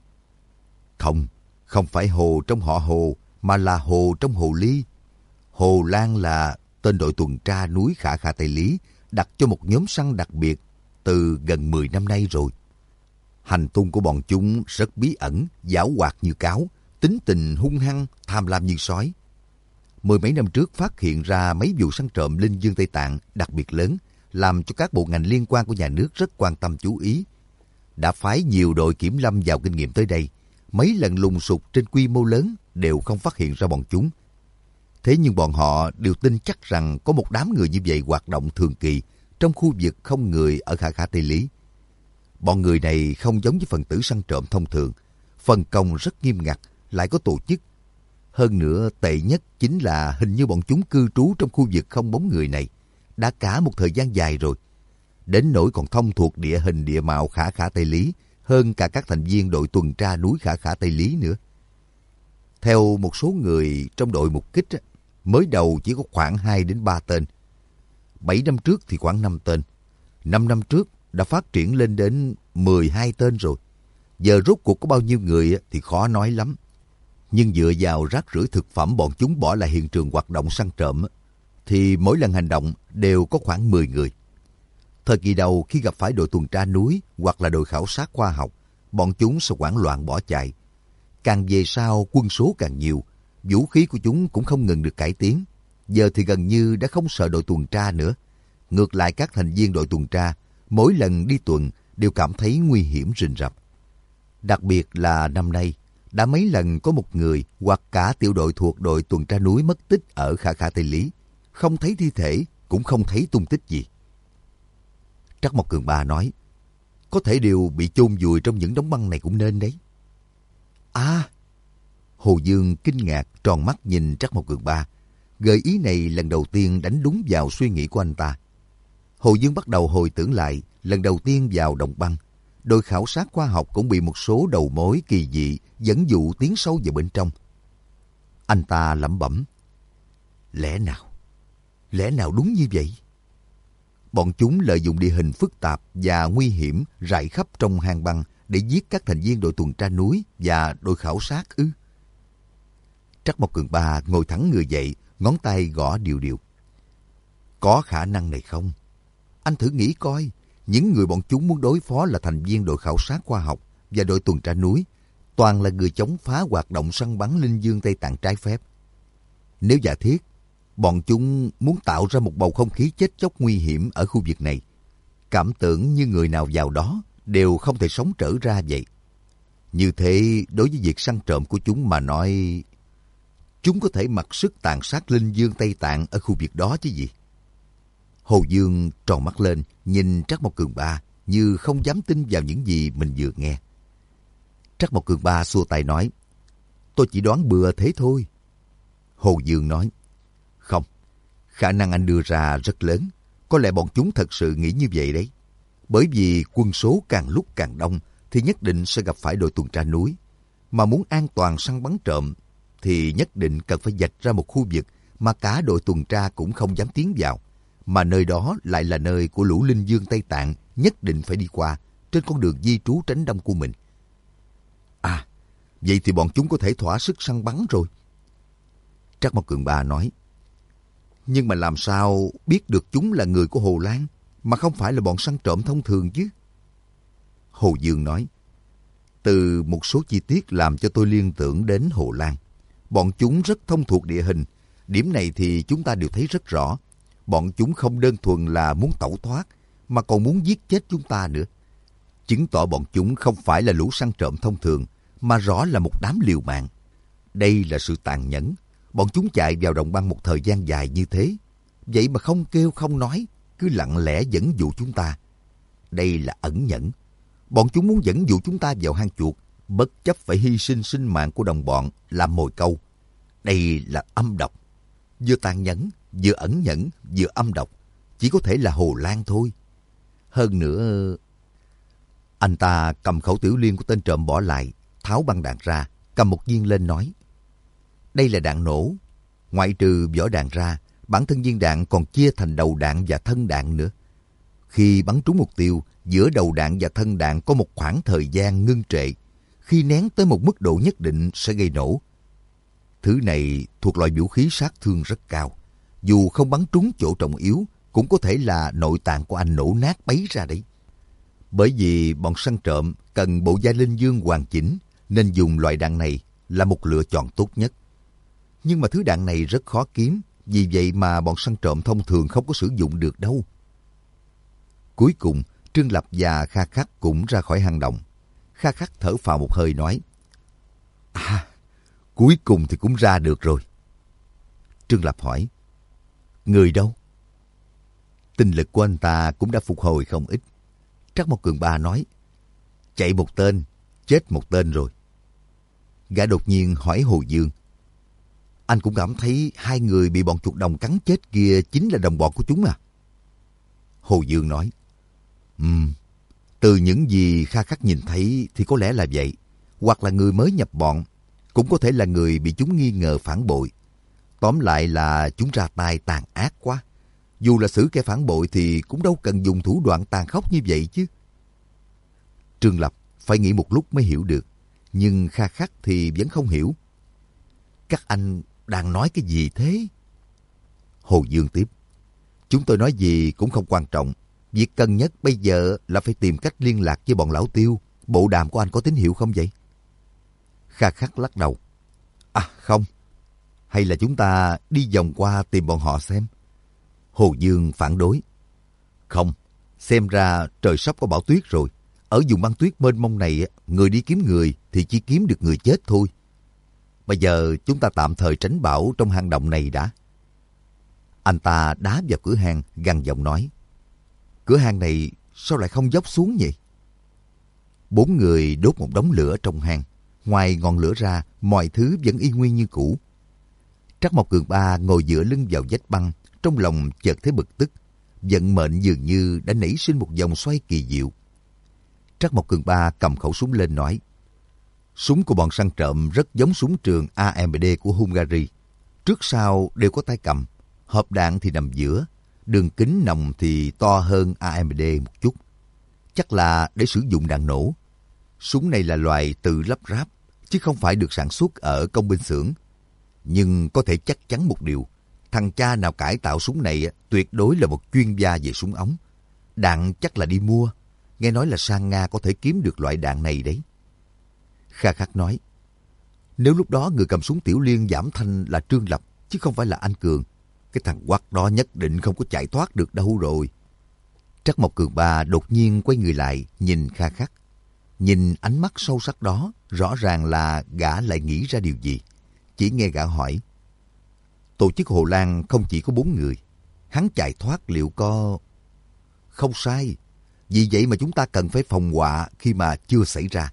Không phải Hồ trong họ Hồ, mà là Hồ trong Hồ Ly. Hồ Lan là tên đội tuần tra núi Khả Khả Tây Lý đặt cho một nhóm săn đặc biệt từ gần 10 năm nay rồi. Hành tung của bọn chúng rất bí ẩn, giảo hoạt như cáo, tính tình hung hăng, tham lam như sói. 10 mấy năm trước phát hiện ra mấy vụ săn trộm linh dương Tây Tạng đặc biệt lớn, làm cho các bộ ngành liên quan của nhà nước rất quan tâm chú ý. Đã phái nhiều đội kiểm lâm vào kinh nghiệm tới đây, mấy lần lùng sục trên quy mô lớn đều không phát hiện ra bọn chúng. Thế nhưng bọn họ đều tin chắc rằng có một đám người như vậy hoạt động thường kỳ trong khu vực không người ở Khả Khả Tây Lý. Bọn người này không giống với phần tử săn trộm thông thường, phân công rất nghiêm ngặt, lại có tổ chức. Hơn nữa tệ nhất chính là hình như bọn chúng cư trú trong khu vực không bóng người này đã cả một thời gian dài rồi, đến nỗi còn thông thuộc địa hình địa mạo Khả Khả Tây Lý hơn cả các thành viên đội tuần tra núi Khả Khả Tây Lý nữa. Theo một số người trong đội mục kích, mới đầu chỉ có khoảng 2 đến 3 tên. 7 năm trước thì khoảng 5 tên. 5 năm trước đã phát triển lên đến 12 tên rồi. Giờ rốt cuộc có bao nhiêu người thì khó nói lắm. Nhưng dựa vào rác rưởi thực phẩm bọn chúng bỏ lại hiện trường hoạt động săn trộm, thì mỗi lần hành động đều có khoảng 10 người. Thời kỳ đầu khi gặp phải đội tuần tra núi hoặc là đội khảo sát khoa học, bọn chúng sẽ hoảng loạn bỏ chạy. Càng về sau quân số càng nhiều, vũ khí của chúng cũng không ngừng được cải tiến. Giờ thì gần như đã không sợ đội tuần tra nữa. Ngược lại các thành viên đội tuần tra, mỗi lần đi tuần đều cảm thấy nguy hiểm rình rập. Đặc biệt là năm nay, đã mấy lần có một người hoặc cả tiểu đội thuộc đội tuần tra núi mất tích ở Khả Khả Tây Lý. Không thấy thi thể, cũng không thấy tung tích gì. Trắc Mộc Cường Ba nói: có thể đều bị chôn vùi trong những đống băng này cũng nên đấy. À! Hồ Dương kinh ngạc tròn mắt nhìn Trắc Mộc Cường Ba. Gợi ý này lần đầu tiên đánh đúng vào suy nghĩ của anh ta. Hồ Dương bắt đầu hồi tưởng lại lần đầu tiên vào đồng băng. Đội khảo sát khoa học cũng bị một số đầu mối kỳ dị dẫn dụ tiến sâu vào bên trong. Anh ta lẩm bẩm. Lẽ nào đúng như vậy? Bọn chúng lợi dụng địa hình phức tạp và nguy hiểm rải khắp trong hang băng để giết các thành viên đội tuần tra núi và đội khảo sát ư? Trắc Mộc Cường Ba ngồi thẳng người dậy, ngón tay gõ đều đều. Có khả năng này không? Anh thử nghĩ coi, những người bọn chúng muốn đối phó là thành viên đội khảo sát khoa học và đội tuần tra núi, toàn là người chống phá hoạt động săn bắn linh dương Tây Tạng trái phép. Nếu giả thiết, bọn chúng muốn tạo ra một bầu không khí chết chóc nguy hiểm ở khu vực này, cảm tưởng như người nào vào đó đều không thể sống trở ra vậy. Như thế, đối với việc săn trộm của chúng mà nói, chúng có thể mặc sức tàn sát linh dương Tây Tạng ở khu vực đó chứ gì. Hồ Dương tròn mắt lên, nhìn Trắc Mộc Cường Ba như không dám tin vào những gì mình vừa nghe. Trắc Mộc Cường Ba xua tay nói, tôi chỉ đoán bừa thế thôi. Hồ Dương nói, không, khả năng anh đưa ra rất lớn. Có lẽ bọn chúng thật sự nghĩ như vậy đấy. Bởi vì quân số càng lúc càng đông thì nhất định sẽ gặp phải đội tuần tra núi. Mà muốn an toàn săn bắn trộm thì nhất định cần phải vạch ra một khu vực mà cả đội tuần tra cũng không dám tiến vào. Mà nơi đó lại là nơi của lũ linh dương Tây Tạng nhất định phải đi qua trên con đường di trú tránh đông của mình. À, vậy thì bọn chúng có thể thỏa sức săn bắn rồi. Trắc Mộc Cường Ba nói, nhưng mà làm sao biết được chúng là người của Hồ Lan mà không phải là bọn săn trộm thông thường chứ? Hồ Dương nói, từ một số chi tiết làm cho tôi liên tưởng đến Hồ Lan. Bọn chúng rất thông thuộc địa hình. Điểm này thì chúng ta đều thấy rất rõ. Bọn chúng không đơn thuần là muốn tẩu thoát, mà còn muốn giết chết chúng ta nữa. Chứng tỏ bọn chúng không phải là lũ săn trộm thông thường, mà rõ là một đám liều mạng. Đây là sự tàn nhẫn. Bọn chúng chạy vào đồng băng một thời gian dài như thế. Vậy mà không kêu không nói, cứ lặng lẽ dẫn dụ chúng ta. Đây là ẩn nhẫn. Bọn chúng muốn dẫn dụ chúng ta vào hang chuột, bất chấp phải hy sinh sinh mạng của đồng bọn làm mồi câu. Đây là âm độc. Vừa tàn nhẫn, vừa ẩn nhẫn, vừa âm độc. Chỉ có thể là Hồ Lan thôi. Hơn nữa... Anh ta cầm khẩu tiểu liên của tên trộm bỏ lại, tháo băng đạn ra, cầm một viên lên nói. Đây là đạn nổ. Ngoại trừ vỏ đạn ra, bản thân viên đạn còn chia thành đầu đạn và thân đạn nữa. Khi bắn trúng mục tiêu, giữa đầu đạn và thân đạn có một khoảng thời gian ngưng trệ. Khi nén tới một mức độ nhất định sẽ gây nổ. Thứ này thuộc loại vũ khí sát thương rất cao. Dù không bắn trúng chỗ trọng yếu, cũng có thể là nội tạng của anh nổ nát bấy ra đấy. Bởi vì bọn săn trộm cần bộ da linh dương hoàn chỉnh, nên dùng loại đạn này là một lựa chọn tốt nhất. Nhưng mà thứ đạn này rất khó kiếm, vì vậy mà bọn săn trộm thông thường không có sử dụng được đâu. Cuối cùng, Trương Lập và Kha Khắc cũng ra khỏi hang động. Kha Khắc thở phào một hơi nói, à, cuối cùng thì cũng ra được rồi. Trương Lập hỏi, người đâu? Tinh lực của anh ta cũng đã phục hồi không ít. Trắc Mộc Cường Ba nói, chạy một tên, chết một tên rồi. Gã đột nhiên hỏi Hồ Dương, anh cũng cảm thấy hai người bị bọn chuột đồng cắn chết kia chính là đồng bọn của chúng à? Hồ Dương nói, từ những gì Kha Khắc nhìn thấy thì có lẽ là vậy. Hoặc là người mới nhập bọn, cũng có thể là người bị chúng nghi ngờ phản bội. Tóm lại là chúng ra tay tàn ác quá. Dù là xử kẻ phản bội thì cũng đâu cần dùng thủ đoạn tàn khốc như vậy chứ. Trương Lập phải nghĩ một lúc mới hiểu được, nhưng Kha Khắc thì vẫn không hiểu. Các anh đang nói cái gì thế? Hồ Dương tiếp, chúng tôi nói gì cũng không quan trọng. Việc cần nhất bây giờ là phải tìm cách liên lạc với bọn lão Tiêu. Bộ đàm của anh có tín hiệu không vậy? Kha Khắc lắc đầu. À không. Hay là chúng ta đi vòng qua tìm bọn họ xem? Hồ Dương phản đối. Không, xem ra trời sắp có bão tuyết rồi. Ở vùng băng tuyết mênh mông này, người đi kiếm người thì chỉ kiếm được người chết thôi. Bây giờ chúng ta tạm thời tránh bão trong hang động này đã. Anh ta đá vào cửa hang, gằn giọng nói. Cửa hang này sao lại không dốc xuống vậy? 4 người đốt một đống lửa trong hang. Ngoài ngọn lửa ra, mọi thứ vẫn y nguyên như cũ. Trắc Mộc Cường Ba ngồi dựa lưng vào vách băng, trong lòng chợt thấy bực tức. Vận mệnh dường như đã nảy sinh một vòng xoay kỳ diệu. Trắc Mộc Cường Ba cầm khẩu súng lên nói, súng của bọn săn trộm rất giống súng trường AMD của Hungary. Trước sau đều có tay cầm, hộp đạn thì nằm giữa, đường kính nòng thì to hơn AMD một chút. Chắc là để sử dụng đạn nổ. Súng này là loại tự lắp ráp, chứ không phải được sản xuất ở công binh xưởng. Nhưng có thể chắc chắn một điều, thằng cha nào cải tạo súng này tuyệt đối là một chuyên gia về súng ống. Đạn chắc là đi mua, nghe nói là sang Nga có thể kiếm được loại đạn này đấy. Kha Khắc nói, nếu lúc đó người cầm súng Tiểu Liên giảm thanh là Trương Lập, chứ không phải là anh Cường, cái thằng quắc đó nhất định không có chạy thoát được đâu rồi. Trắc Mộc Cường Ba đột nhiên quay người lại, nhìn Kha Khắc. Nhìn ánh mắt sâu sắc đó, rõ ràng là gã lại nghĩ ra điều gì. Chỉ nghe gã hỏi, tổ chức Hồ Lan không chỉ có 4 người, hắn chạy thoát liệu có... Không sai, vì vậy mà chúng ta cần phải phòng họa khi mà chưa xảy ra.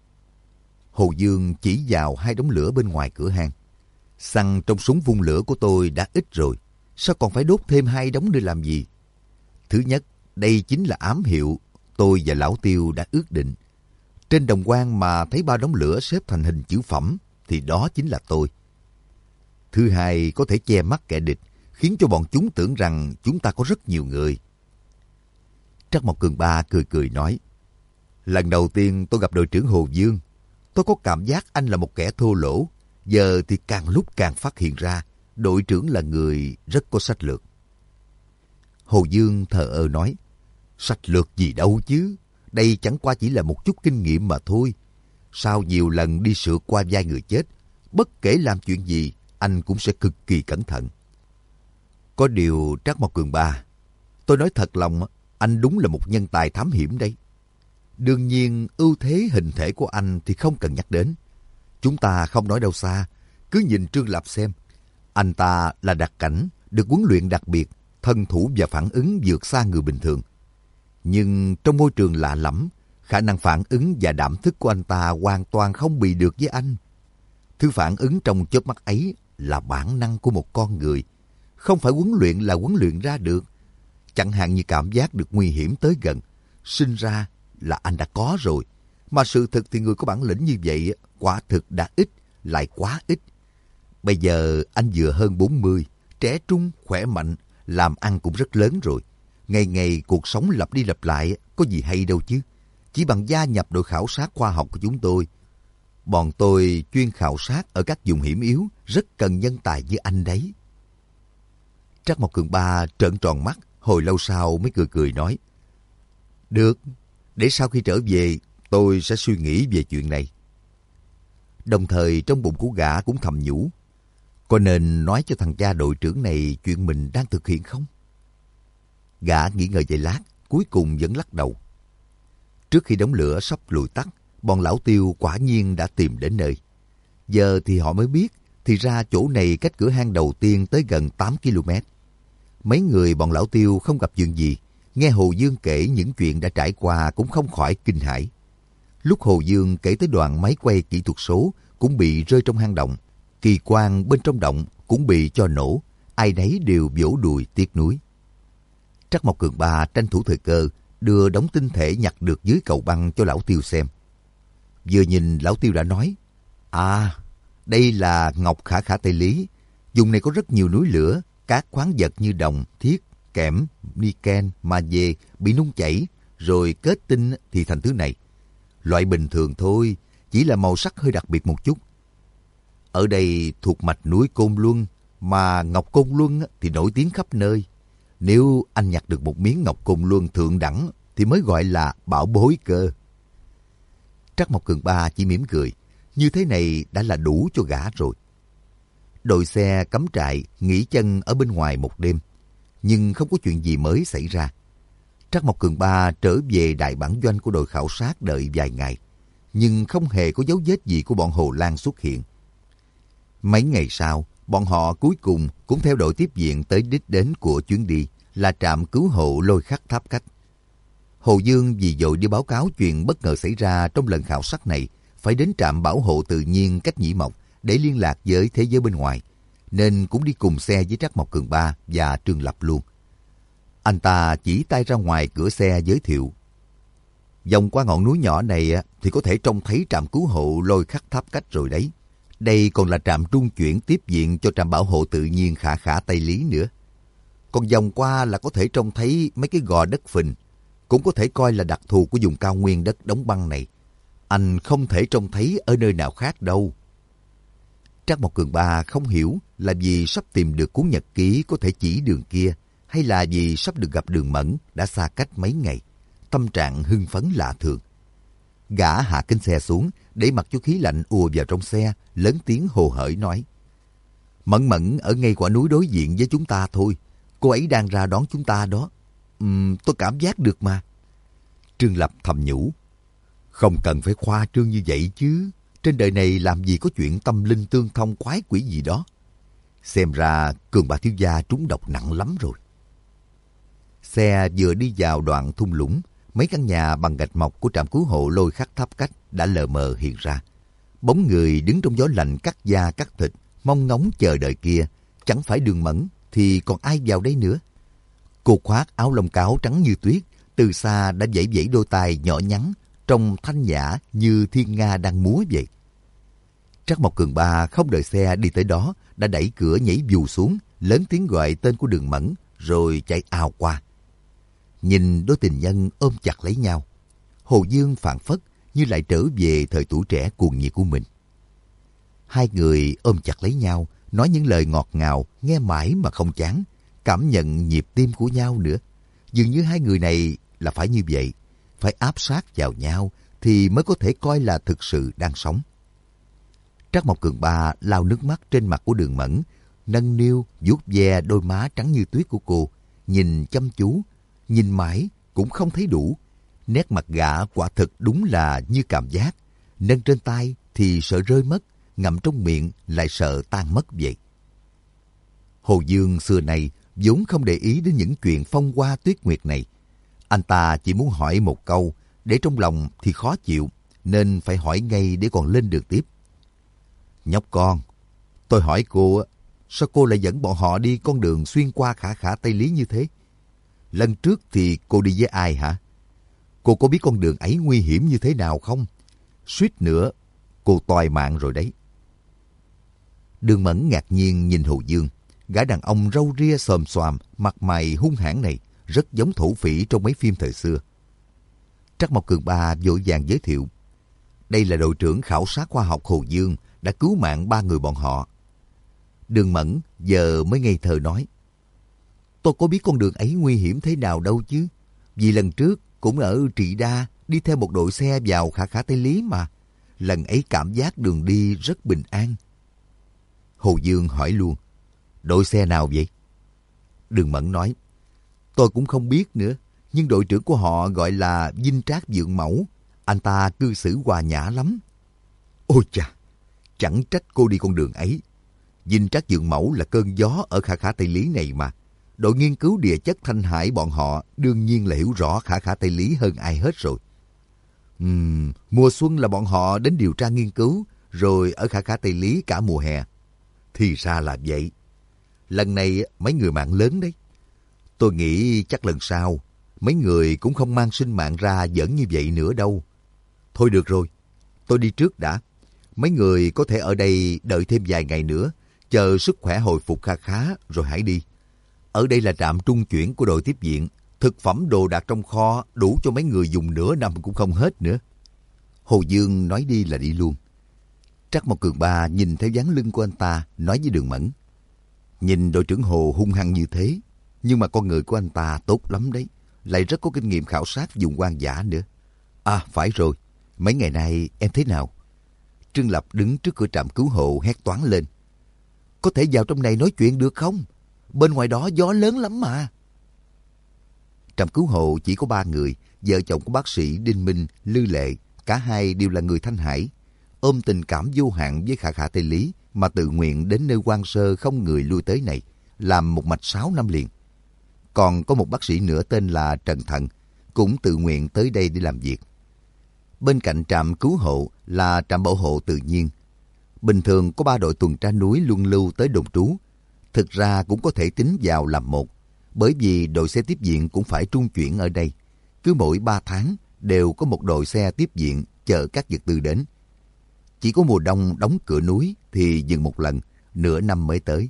Hồ Dương chỉ vào 2 đống lửa bên ngoài cửa hang. Xăng trong súng vung lửa của tôi đã ít rồi, sao còn phải đốt thêm 2 đống để làm gì? Thứ nhất, đây chính là ám hiệu tôi và Lão Tiêu đã ước định. Trên đồng quan mà thấy 3 đống lửa xếp thành hình chữ phẩm thì đó chính là tôi. Thứ hai, có thể che mắt kẻ địch, khiến cho bọn chúng tưởng rằng chúng ta có rất nhiều người. Trắc Mộc Cường Ba cười cười nói, lần đầu tiên tôi gặp đội trưởng Hồ Dương, tôi có cảm giác anh là một kẻ thô lỗ. Giờ thì càng lúc càng phát hiện ra, đội trưởng là người rất có sách lược. Hồ Dương thờ ơ nói, sách lược gì đâu chứ, đây chẳng qua chỉ là một chút kinh nghiệm mà thôi. Sau nhiều lần đi sượt qua vai người chết, bất kể làm chuyện gì, anh cũng sẽ cực kỳ cẩn thận. Có điều Trắc Mộc Cường Ba, tôi nói thật lòng, anh đúng là một nhân tài thám hiểm đấy. Đương nhiên, ưu thế hình thể của anh thì không cần nhắc đến. Chúng ta không nói đâu xa, cứ nhìn Trương Lập xem. Anh ta là đặc cảnh, được huấn luyện đặc biệt, thân thủ và phản ứng vượt xa người bình thường. Nhưng trong môi trường lạ lẫm, khả năng phản ứng và đảm thức của anh ta hoàn toàn không bị được với anh. Thứ phản ứng trong chớp mắt ấy là bản năng của một con người, không phải huấn luyện là huấn luyện ra được. Chẳng hạn như cảm giác được nguy hiểm tới gần, sinh ra là anh đã có rồi. Mà sự thực thì người có bản lĩnh như vậy quả thực đã ít, lại quá ít. Bây giờ anh vừa hơn 40, trẻ trung, khỏe mạnh, làm ăn cũng rất lớn rồi. Ngày ngày cuộc sống lặp đi lặp lại, có gì hay đâu chứ. Chỉ bằng gia nhập đội khảo sát khoa học của chúng tôi. Bọn tôi chuyên khảo sát ở các vùng hiểm yếu, rất cần nhân tài như anh đấy. Trắc Mộc Cường Ba trợn tròn mắt, hồi lâu sau mới cười cười nói, được, để sau khi trở về, tôi sẽ suy nghĩ về chuyện này. Đồng thời trong bụng của gã cũng thầm nhủ, có nên nói cho thằng cha đội trưởng này chuyện mình đang thực hiện không? Gã nghĩ ngợi vài lát, cuối cùng vẫn lắc đầu. Trước khi đống lửa sắp lùi tắt, bọn Lão Tiêu quả nhiên đã tìm đến nơi. Giờ thì họ mới biết, thì ra chỗ này cách cửa hang đầu tiên tới gần 8 km. Mấy người bọn Lão Tiêu không gặp chuyện gì, nghe Hồ Dương kể những chuyện đã trải qua cũng không khỏi kinh hãi. Lúc Hồ Dương kể tới đoạn máy quay kỹ thuật số cũng bị rơi trong hang động, kỳ quan bên trong động cũng bị cho nổ, ai nấy đều vỗ đùi tiếc nuối. Trắc Mộc Cường Ba tranh thủ thời cơ, đưa đống tinh thể nhặt được dưới cầu băng cho Lão Tiêu xem. Vừa nhìn Lão Tiêu đã nói, à, đây là ngọc khả khả Tây Lý. Vùng này có rất nhiều núi lửa, các khoáng vật như đồng, thiết, kẽm, niken, magie bị nung chảy, rồi kết tinh thì thành thứ này. Loại bình thường thôi, chỉ là màu sắc hơi đặc biệt một chút. Ở đây thuộc mạch núi Côn Luân, mà ngọc Côn Luân thì nổi tiếng khắp nơi. Nếu anh nhặt được một miếng ngọc Côn Luân thượng đẳng thì mới gọi là bảo bối cơ. Trắc Mộc Cường Ba chỉ mỉm cười, như thế này đã là đủ cho gã rồi. Đội xe cắm trại nghỉ chân ở bên ngoài một đêm, nhưng không có chuyện gì mới xảy ra. Trắc Mộc Cường Ba trở về đại bản doanh của đội khảo sát đợi vài ngày, nhưng không hề có dấu vết gì của bọn Hồ Lan xuất hiện. Mấy ngày sau, bọn họ cuối cùng cũng theo đội tiếp viện tới đích đến của chuyến đi là trạm cứu hộ Lôi Khắc Tháp Cách. Hồ Dương vì vội đi báo cáo chuyện bất ngờ xảy ra trong lần khảo sát này, phải đến trạm bảo hộ tự nhiên cách Nhĩ Mộc để liên lạc với thế giới bên ngoài, nên cũng đi cùng xe với Trác Mộc Cường Ba và Trương Lập luôn. Anh ta chỉ tay ra ngoài cửa xe giới thiệu. Vòng qua ngọn núi nhỏ này thì có thể trông thấy trạm cứu hộ Lôi Khắc Tháp Cách rồi đấy. Đây còn là trạm trung chuyển tiếp viện cho trạm bảo hộ tự nhiên Khả Khả Tây Lý nữa. Còn vòng qua là có thể trông thấy mấy cái gò đất phình, cũng có thể coi là đặc thù của vùng cao nguyên đất đóng băng này. Anh không thể trông thấy ở nơi nào khác đâu. Trác Mộc Cường Ba không hiểu là vì sắp tìm được cuốn nhật ký có thể chỉ đường kia, hay là vì sắp được gặp Đường Mẫn đã xa cách mấy ngày. Tâm trạng hưng phấn lạ thường. Gã hạ kính xe xuống để mặc cho khí lạnh ùa vào trong xe, lớn tiếng hồ hởi nói: Mẫn Mẫn ở ngay quả núi đối diện với chúng ta thôi. Cô ấy đang ra đón chúng ta đó. Tôi cảm giác được mà. Trương Lập thầm nhủ: Không cần phải khoa trương như vậy chứ. Trên đời này làm gì có chuyện tâm linh tương thông quái quỷ gì đó. Xem ra Cường Ba thiếu gia trúng độc nặng lắm rồi. Xe vừa đi vào đoạn thung lũng, mấy căn nhà bằng gạch mộc của trạm cứu hộ Lôi Khắc Tháp Cách đã lờ mờ hiện ra. Bóng người đứng trong gió lạnh cắt da cắt thịt, mong ngóng chờ đợi kia, chẳng phải Đường Mẫn thì còn ai vào đây nữa. Cô khoác áo lông cáo trắng như tuyết, từ xa đã vẫy vẫy đôi tay nhỏ nhắn, trông thanh nhã như thiên nga đang múa vậy. Trác Mộc Cường Ba không đợi xe đi tới đó, đã đẩy cửa nhảy vù xuống, lớn tiếng gọi tên của Đường Mẫn, rồi chạy ào qua. Nhìn đôi tình nhân ôm chặt lấy nhau, Hồ Dương phảng phất như lại trở về thời tuổi trẻ cuồng nhiệt của mình. Hai người ôm chặt lấy nhau, nói những lời ngọt ngào, nghe mãi mà không chán, cảm nhận nhịp tim của nhau nữa. Dường như hai người này là phải như vậy, phải áp sát vào nhau thì mới có thể coi là thực sự đang sống. Trác Mộc Cường Ba lau nước mắt trên mặt của Đường Mẫn, nâng niu vuốt ve đôi má trắng như tuyết của cô, nhìn chăm chú, nhìn mãi cũng không thấy đủ. Nét mặt gã quả thực đúng là như cảm giác, nâng trên tay thì sợ rơi mất, ngậm trong miệng lại sợ tan mất vậy. Hồ Dương xưa nay vốn không để ý đến những chuyện phong hoa tuyết nguyệt này. Anh ta chỉ muốn hỏi một câu, để trong lòng thì khó chịu, nên phải hỏi ngay để còn lên được tiếp. Nhóc con, tôi hỏi cô, sao cô lại dẫn bọn họ đi con đường xuyên qua Khả Khả Tây Lý như thế? Lần trước thì cô đi với ai hả? Cô có biết con đường ấy nguy hiểm như thế nào không? Suýt nữa, cô toi mạng rồi đấy. Đường Mẫn ngạc nhiên nhìn Hồ Dương. Gã đàn ông râu ria xồm xoàm, mặt mày hung hãn này rất giống thổ phỉ trong mấy phim thời xưa. Trác Mộc Cường Ba vội vàng giới thiệu. Đây là đội trưởng khảo sát khoa học Hồ Dương, đã cứu mạng 3 người bọn họ. Đường Mẫn giờ mới ngây thơ nói. Tôi có biết con đường ấy nguy hiểm thế nào đâu chứ. Vì lần trước cũng ở Trị Đa đi theo một đội xe vào Khả Khả Tây Lý mà. Lần ấy cảm giác đường đi rất bình an. Hồ Dương hỏi luôn. Đội xe nào vậy? Đường Mẫn nói. Tôi cũng không biết nữa, nhưng đội trưởng của họ gọi là Dinh Trác Dượng Mẫu. Anh ta cư xử hòa nhã lắm. Ôi chà, chẳng trách cô đi con đường ấy. Dinh Trác Dượng Mẫu là cơn gió ở Khả Khả Tây Lý này mà. Đội nghiên cứu địa chất Thanh Hải bọn họ đương nhiên là hiểu rõ Khả Khả Tây Lý hơn ai hết rồi. Mùa xuân là bọn họ đến điều tra nghiên cứu, rồi ở Khả Khả Tây Lý cả mùa hè. Thì ra là vậy. Lần này mấy người mạng lớn đấy. Tôi nghĩ chắc lần sau mấy người cũng không mang sinh mạng ra giỡn như vậy nữa đâu. Thôi được rồi, tôi đi trước đã. Mấy người có thể ở đây đợi thêm vài ngày nữa, chờ sức khỏe hồi phục kha khá rồi hãy đi. Ở đây là trạm trung chuyển của đội tiếp viện. Thực phẩm đồ đạc trong kho đủ cho mấy người dùng nửa năm cũng không hết nữa. Hồ Dương nói đi là đi luôn. Trác Mộc Cường Ba nhìn theo dáng lưng của anh ta, nói với Đường Mẫn. Nhìn đội trưởng Hồ hung hăng như thế, nhưng mà con người của anh ta tốt lắm đấy. Lại rất có kinh nghiệm khảo sát vùng hoang dã nữa. À, phải rồi, mấy ngày nay em thế nào? Trương Lập đứng trước cửa trạm cứu hộ hét toáng lên. Có thể vào trong này nói chuyện được không? Bên ngoài đó gió lớn lắm mà. Trạm cứu hộ chỉ có 3 người, vợ chồng của bác sĩ Đinh Minh, Lư Lệ, cả hai đều là người Thanh Hải, ôm tình cảm vô hạn với Khả Khả Tây Lý mà tự nguyện đến nơi hoang sơ không người lui tới này, làm một mạch 6 năm liền. Còn có một bác sĩ nữa tên là Trần Thần, cũng tự nguyện tới đây để làm việc. Bên cạnh trạm cứu hộ là trạm bảo hộ tự nhiên. Bình thường có 3 đội tuần tra núi luân lưu tới đồn trú. Thực ra cũng có thể tính vào làm một, bởi vì đội xe tiếp viện cũng phải trung chuyển ở đây. Cứ mỗi 3 tháng đều có một đội xe tiếp viện chở các vật tư đến. Chỉ có mùa đông đóng cửa núi thì dừng một lần, nửa năm mới tới.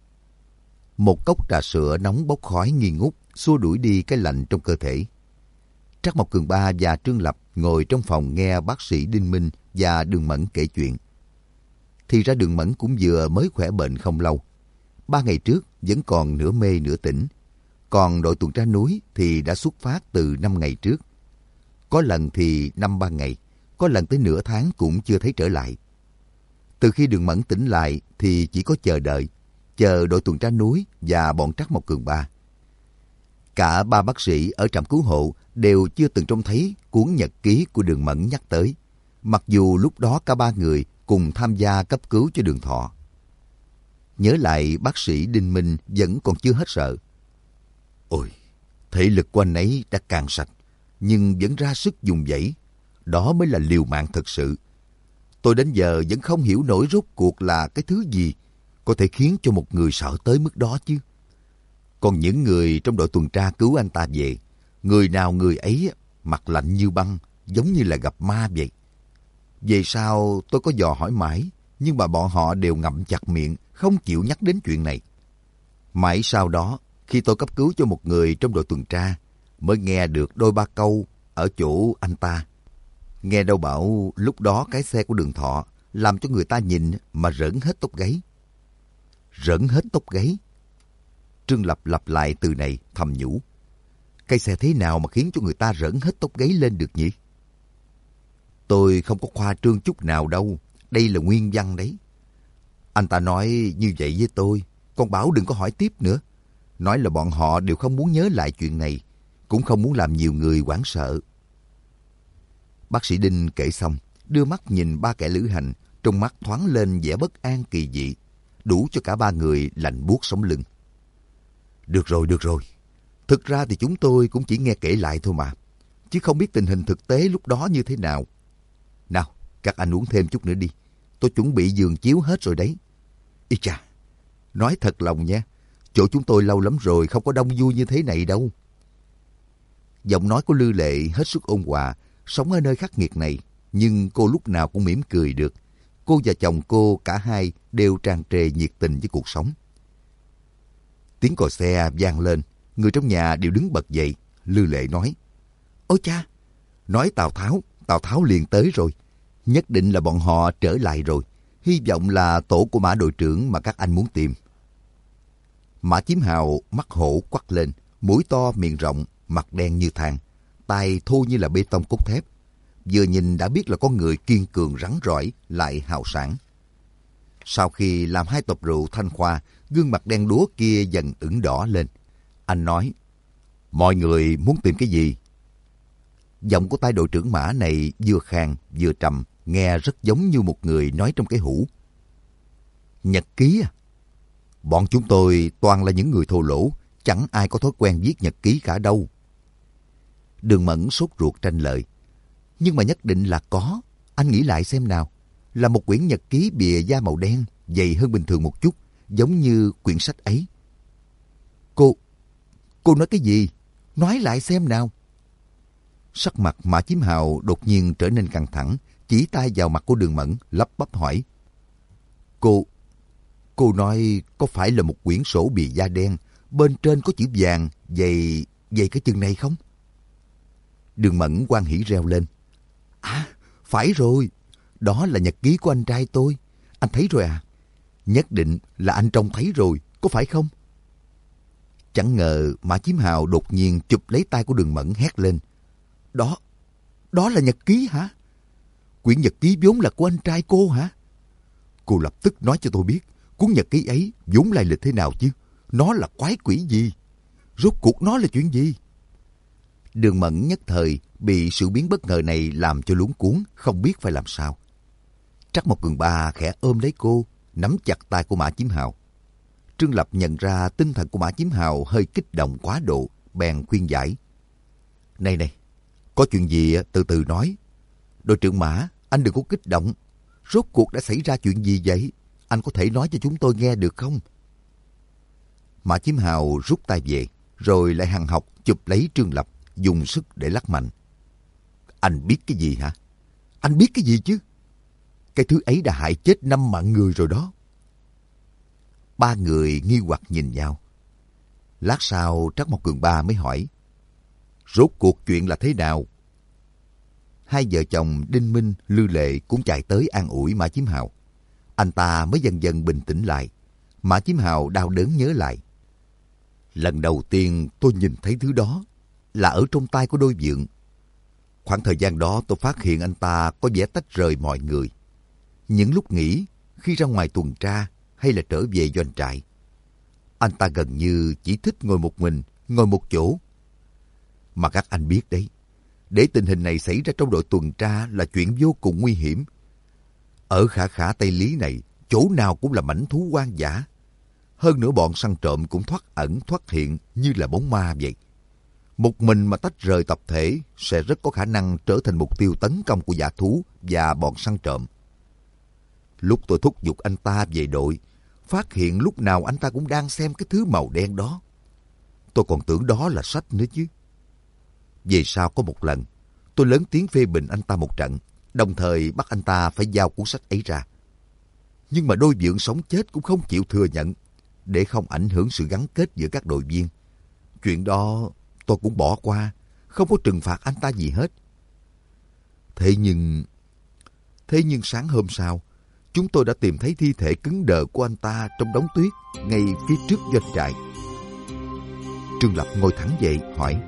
Một cốc trà sữa nóng bốc khói nghi ngút, xua đuổi đi cái lạnh trong cơ thể. Trắc Mộc Cường Ba và Trương Lập ngồi trong phòng nghe bác sĩ Đinh Minh và Đường Mẫn kể chuyện. Thì ra Đường Mẫn cũng vừa mới khỏe bệnh không lâu. 3 ngày trước vẫn còn nửa mê nửa tỉnh. Còn đội tuần tra núi thì đã xuất phát từ 5 ngày trước. Có lần thì 5-3 ngày, có lần tới nửa tháng cũng chưa thấy trở lại. Từ khi Đường Mẫn tỉnh lại thì chỉ có chờ đợi, chờ đội tuần tra núi và bọn Trắc Mộc Cường Ba. Cả 3 bác sĩ ở trạm cứu hộ đều chưa từng trông thấy cuốn nhật ký của Đường Mẫn nhắc tới, mặc dù lúc đó cả 3 người cùng tham gia cấp cứu cho Đường Thọ. Nhớ lại bác sĩ Đinh Minh vẫn còn chưa hết sợ. Ôi, thể lực của anh ấy đã cạn sạch, nhưng vẫn ra sức dùng dãy. Đó mới là liều mạng thật sự. Tôi đến giờ vẫn không hiểu nổi rốt cuộc là cái thứ gì có thể khiến cho một người sợ tới mức đó chứ. Còn những người trong đội tuần tra cứu anh ta về, người nào người ấy mặt lạnh như băng, giống như là gặp ma vậy. Về sau tôi có dò hỏi mãi, nhưng mà bọn họ đều ngậm chặt miệng, không chịu nhắc đến chuyện này. Mãi sau đó, khi tôi cấp cứu cho một người trong đội tuần tra, mới nghe được đôi ba câu ở chỗ anh ta. Nghe đâu bảo lúc đó cái xe của Đường Thọ làm cho người ta nhìn mà rỡn hết tóc gáy. Rỡn hết tóc gáy. Trương Lập lặp lại từ này thầm nhủ. Cái xe thế nào mà khiến cho người ta rỡn hết tóc gáy lên được nhỉ? Tôi không có khoa trương chút nào đâu. Đây là nguyên văn đấy. Anh ta nói như vậy với tôi. Còn bảo đừng có hỏi tiếp nữa. Nói là bọn họ đều không muốn nhớ lại chuyện này. Cũng không muốn làm nhiều người hoảng sợ. Bác sĩ Đinh kể xong, đưa mắt nhìn 3 kẻ lữ hành, trong mắt thoáng lên vẻ bất an kỳ dị, đủ cho cả 3 người lạnh buốt sống lưng. Được rồi, được rồi. Thực ra thì chúng tôi cũng chỉ nghe kể lại thôi mà, chứ không biết tình hình thực tế lúc đó như thế nào. Nào, các anh uống thêm chút nữa đi. Tôi chuẩn bị giường chiếu hết rồi đấy. Ý chà, nói thật lòng nha, chỗ chúng tôi lâu lắm rồi không có đông vui như thế này đâu. Giọng nói của Lư Lệ hết sức ôn hòa, sống ở nơi khắc nghiệt này, nhưng cô lúc nào cũng mỉm cười được. Cô và chồng cô cả hai đều tràn trề nhiệt tình với cuộc sống. Tiếng còi xe vang lên, người trong nhà đều đứng bật dậy. Lư Lệ nói, ôi cha, nói Tào Tháo liền tới rồi. Nhất định là bọn họ trở lại rồi. Hy vọng là tổ của Mã đội trưởng mà các anh muốn tìm. Mã Chí Hào mắt hổ quắc lên, mũi to miệng rộng, mặt đen như than, tay thô như là bê tông cốt thép. Vừa nhìn đã biết là con người kiên cường rắn rỏi lại hào sảng. Sau khi làm 2 tập rượu thanh khoa, gương mặt đen đúa kia dần ửng đỏ lên. Anh nói, mọi người muốn tìm cái gì? Giọng của tay đội trưởng Mã này vừa khàn vừa trầm, nghe rất giống như một người nói trong cái hũ. Nhật ký à? Bọn chúng tôi toàn là những người thô lỗ, chẳng ai có thói quen viết nhật ký cả đâu. Đường Mẫn sốt ruột tranh lợi. Nhưng mà nhất định là có. Anh nghĩ lại xem nào. Là một quyển nhật ký bìa da màu đen, dày hơn bình thường một chút, giống như quyển sách ấy. Cô nói cái gì? Nói lại xem nào. Sắc mặt Mã Chí Hào đột nhiên trở nên căng thẳng, chỉ tay vào mặt của Đường Mẫn, lắp bắp hỏi. Cô nói có phải là một quyển sổ bìa da đen, bên trên có chữ vàng, dày cái chừng này không? Đường Mẫn hoan hỉ reo lên. À, phải rồi, đó là nhật ký của anh trai tôi. Anh thấy rồi à? Nhất định là anh trông thấy rồi, có phải không? Chẳng ngờ Mã Chí Hào đột nhiên chụp lấy tay của Đường Mẫn hét lên. Đó là nhật ký hả? Quyển nhật ký vốn là của anh trai cô hả? Cô lập tức nói cho tôi biết, cuốn nhật ký ấy vốn lai lịch thế nào chứ? Nó là quái quỷ gì? Rốt cuộc nó là chuyện gì? Đường Mẫn nhất thời bị sự biến bất ngờ này làm cho luống cuống, không biết phải làm sao. Trắc Mộc Cường Ba khẽ ôm lấy cô, nắm chặt tay của Mã Chí Hào. Trương Lập nhận ra tinh thần của Mã Chí Hào hơi kích động quá độ, bèn khuyên giải. Này, có chuyện gì từ từ nói. Đội trưởng Mã, anh đừng có kích động. Rốt cuộc đã xảy ra chuyện gì vậy? Anh có thể nói cho chúng tôi nghe được không? Mã Chí Hào rút tay về, rồi lại hằn học chụp lấy Trương Lập, dùng sức để lắc mạnh. Anh biết cái gì hả? Anh biết cái gì chứ? Cái thứ ấy đã hại chết 5 mạng người rồi đó. Ba người nghi hoặc nhìn nhau. Lát sau Trắc Mộc Cường Ba mới hỏi, rốt cuộc chuyện là thế nào? Hai vợ chồng Đinh Minh, Lư Lệ cũng chạy tới an ủi Mã Chí Hào. Anh ta mới dần dần bình tĩnh lại. Mã Chí Hào đau đớn nhớ lại. Lần đầu tiên tôi nhìn thấy thứ đó là ở trong tay của Đôi Vượng. Khoảng thời gian đó tôi phát hiện anh ta có vẻ tách rời mọi người. Những lúc nghỉ, khi ra ngoài tuần tra hay là trở về doanh trại, anh ta gần như chỉ thích ngồi một mình, ngồi một chỗ. Mà các anh biết đấy, để tình hình này xảy ra trong đội tuần tra là chuyện vô cùng nguy hiểm. Ở khả Tây Lý này, chỗ nào cũng là mảnh thú hoang dã. Hơn nữa bọn săn trộm cũng thoát ẩn thoát hiện như là bóng ma vậy. Một mình mà tách rời tập thể sẽ rất có khả năng trở thành mục tiêu tấn công của dã thú và bọn săn trộm. Lúc tôi thúc giục anh ta về đội, phát hiện lúc nào anh ta cũng đang xem cái thứ màu đen đó. Tôi còn tưởng đó là sách nữa chứ. Về sau có một lần, tôi lớn tiếng phê bình anh ta một trận, đồng thời bắt anh ta phải giao cuốn sách ấy ra. Nhưng mà Đôi Vượng sống chết cũng không chịu thừa nhận, để không ảnh hưởng sự gắn kết giữa các đội viên. Chuyện đó tôi cũng bỏ qua, không có trừng phạt anh ta gì hết. Thế nhưng sáng hôm sau, chúng tôi đã tìm thấy thi thể cứng đờ của anh ta trong đống tuyết ngay phía trước doanh trại. Trương Lập ngồi thẳng dậy hỏi,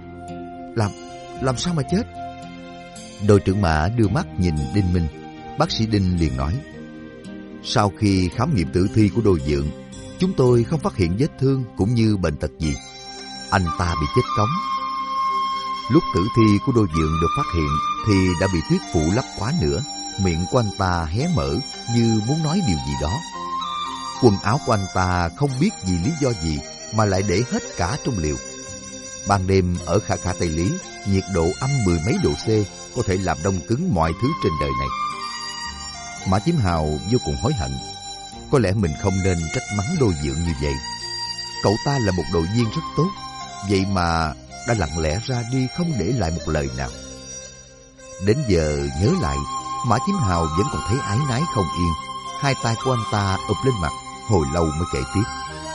làm sao mà chết? Đội trưởng Mã đưa mắt nhìn Đinh Minh. Bác sĩ Đinh liền nói, sau khi khám nghiệm tử thi của Đôi Vượng, chúng tôi không phát hiện vết thương cũng như bệnh tật gì. Anh ta bị chết cóng. Lúc tử thi của Đôi Vượng được phát hiện thì đã bị tuyết phủ lấp quá nữa. Miệng của anh ta hé mở như muốn nói điều gì đó. Quần áo của anh ta không biết vì lý do gì mà lại để hết cả trong liều. Ban đêm ở khả Tây Lý, nhiệt độ âm 10 mấy độ C có thể làm đông cứng mọi thứ trên đời này. Mã Chí Hào vô cùng hối hận. Có lẽ mình không nên trách mắng Đôi Vượng như vậy. Cậu ta là một đội viên rất tốt, vậy mà đã lặng lẽ ra đi không để lại một lời nào. Đến giờ nhớ lại, Mã Chí Hào vẫn còn thấy áy náy không yên. Hai tay của anh ta ụp lên mặt, hồi lâu mới kể tiếp.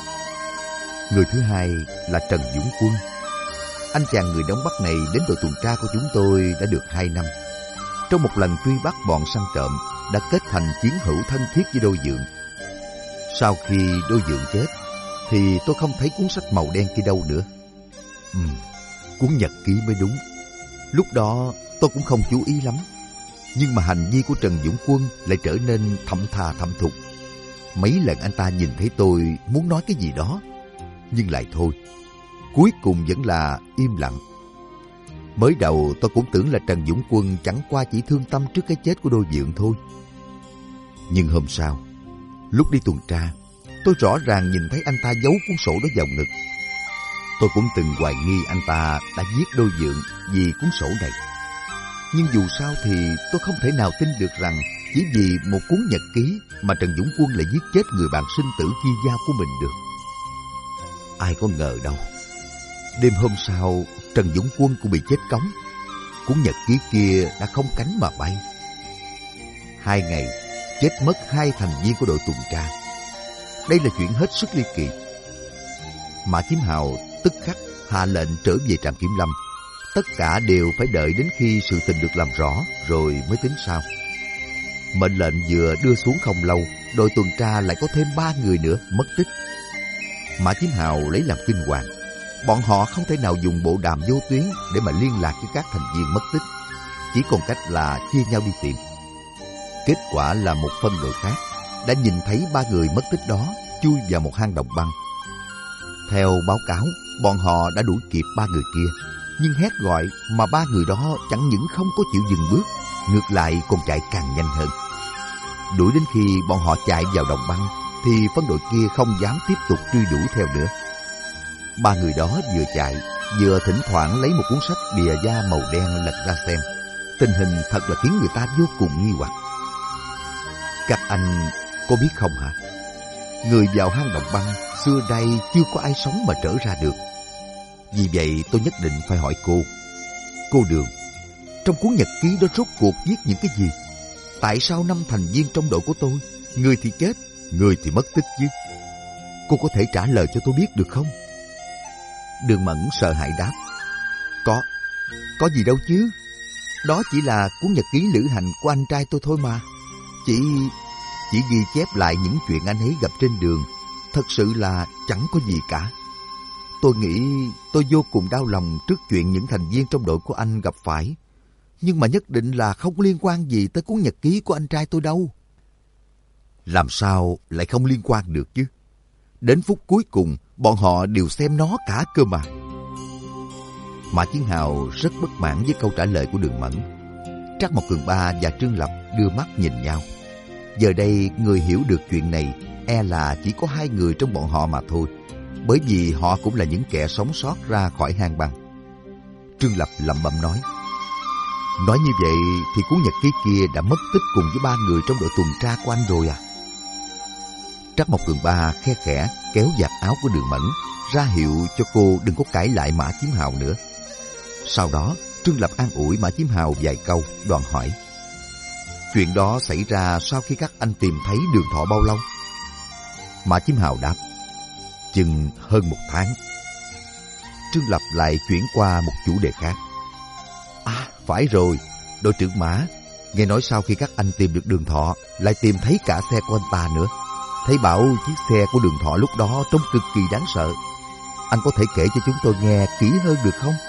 Người thứ hai là Trần Dũng Quân. Anh chàng người Đông Bắc này đến đội tuần tra của chúng tôi đã được 2 năm. Trong một lần truy bắt bọn săn trộm, đã kết thành chiến hữu thân thiết với Đôi Vượng. Sau khi Đôi Vượng chết, thì tôi không thấy cuốn sách màu đen kia đâu nữa. Cuốn nhật ký mới đúng. Lúc đó tôi cũng không chú ý lắm. Nhưng mà hành vi của Trần Dũng Quân lại trở nên thậm thà thậm thục. Mấy lần anh ta nhìn thấy tôi muốn nói cái gì đó, nhưng lại thôi. Cuối cùng vẫn là im lặng. Mới đầu tôi cũng tưởng là Trần Dũng Quân chẳng qua chỉ thương tâm trước cái chết của Đôi Vượng thôi. Nhưng hôm sau, lúc đi tuần tra, tôi rõ ràng nhìn thấy anh ta giấu cuốn sổ đó vào ngực. Tôi cũng từng hoài nghi anh ta đã giết Đôi Vượng vì cuốn sổ này. Nhưng dù sao thì tôi không thể nào tin được rằng chỉ vì một cuốn nhật ký mà Trần Dũng Quân lại giết chết người bạn sinh tử chi giao của mình được. Ai có ngờ đâu. Đêm hôm sau, Trần Dũng Quân cũng bị chết cóng. Cuốn nhật ký kia đã không cánh mà bay. 2 ngày, chết mất 2 thành viên của đội tuần tra. Đây là chuyện hết sức ly kỳ. Mã Chí Hào tức khắc hạ lệnh trở về trạm kiểm lâm. Tất cả đều phải đợi đến khi sự tình được làm rõ rồi mới tính sao. Mệnh lệnh vừa đưa xuống không lâu, đội tuần tra lại có thêm 3 người nữa mất tích. Mã Chí Hào lấy làm kinh hoàng. Bọn họ không thể nào dùng bộ đàm vô tuyến để mà liên lạc với các thành viên mất tích. Chỉ còn cách là chia nhau đi tìm. Kết quả là một phân đội khác đã nhìn thấy 3 người mất tích đó chui vào một hang động băng. Theo báo cáo, bọn họ đã đuổi kịp 3 người kia, nhưng hét gọi mà 3 người đó chẳng những không có chịu dừng bước, ngược lại còn chạy càng nhanh hơn. Đuổi đến khi bọn họ chạy vào đồng băng, thì phân đội kia không dám tiếp tục truy đuổi theo nữa. 3 người đó vừa chạy, vừa thỉnh thoảng lấy một cuốn sách bìa da màu đen lật ra xem. Tình hình thật là khiến người ta vô cùng nghi hoặc. Các anh có biết không hả? Người vào hang động băng xưa đây chưa có ai sống mà trở ra được. Vì vậy tôi nhất định phải hỏi cô. Cô Đường, trong cuốn nhật ký đó rốt cuộc viết những cái gì? Tại sao 5 thành viên trong đội của tôi, người thì chết, người thì mất tích chứ? Cô có thể trả lời cho tôi biết được không? Đường Mẫn sợ hãi đáp. Có gì đâu chứ. Đó chỉ là cuốn nhật ký lữ hành của anh trai tôi thôi mà. Chỉ ghi chép lại những chuyện anh ấy gặp trên đường. Thật sự là chẳng có gì cả. Tôi nghĩ tôi vô cùng đau lòng trước chuyện những thành viên trong đội của anh gặp phải. Nhưng mà nhất định là không liên quan gì tới cuốn nhật ký của anh trai tôi đâu. Làm sao lại không liên quan được chứ? Đến phút cuối cùng, bọn họ đều xem nó cả cơ mà. Mã Chiến Hào rất bất mãn với câu trả lời của Đường Mẫn. Trác Mộc Cường Ba và Trương Lập đưa mắt nhìn nhau. Giờ đây người hiểu được chuyện này e là chỉ có 2 người trong bọn họ mà thôi, bởi vì họ cũng là những kẻ sống sót ra khỏi hang băng. Trương Lập lẩm bẩm nói như vậy thì cuốn nhật ký kia đã mất tích cùng với 3 người trong đội tuần tra của anh rồi à? Trác Mộc Cường Ba khe khẽ kéo vạt áo của Đường Mẫn, ra hiệu cho cô đừng có cãi lại Mã Chí Hào nữa. Sau đó Trương Lập an ủi Mã Chí Hào vài câu, đoạn hỏi: Chuyện đó xảy ra sau khi các anh tìm thấy Đường Thọ bao lâu? Mã Chí Hào đáp: Chừng hơn 1 tháng. Trương Lập lại chuyển qua một chủ đề khác. À, phải rồi, đội trưởng Mã, nghe nói sau khi các anh tìm được Đường Thọ, lại tìm thấy cả xe của anh ta nữa. Thấy bảo chiếc xe của Đường Thọ lúc đó trông cực kỳ đáng sợ. Anh có thể kể cho chúng tôi nghe kỹ hơn được không?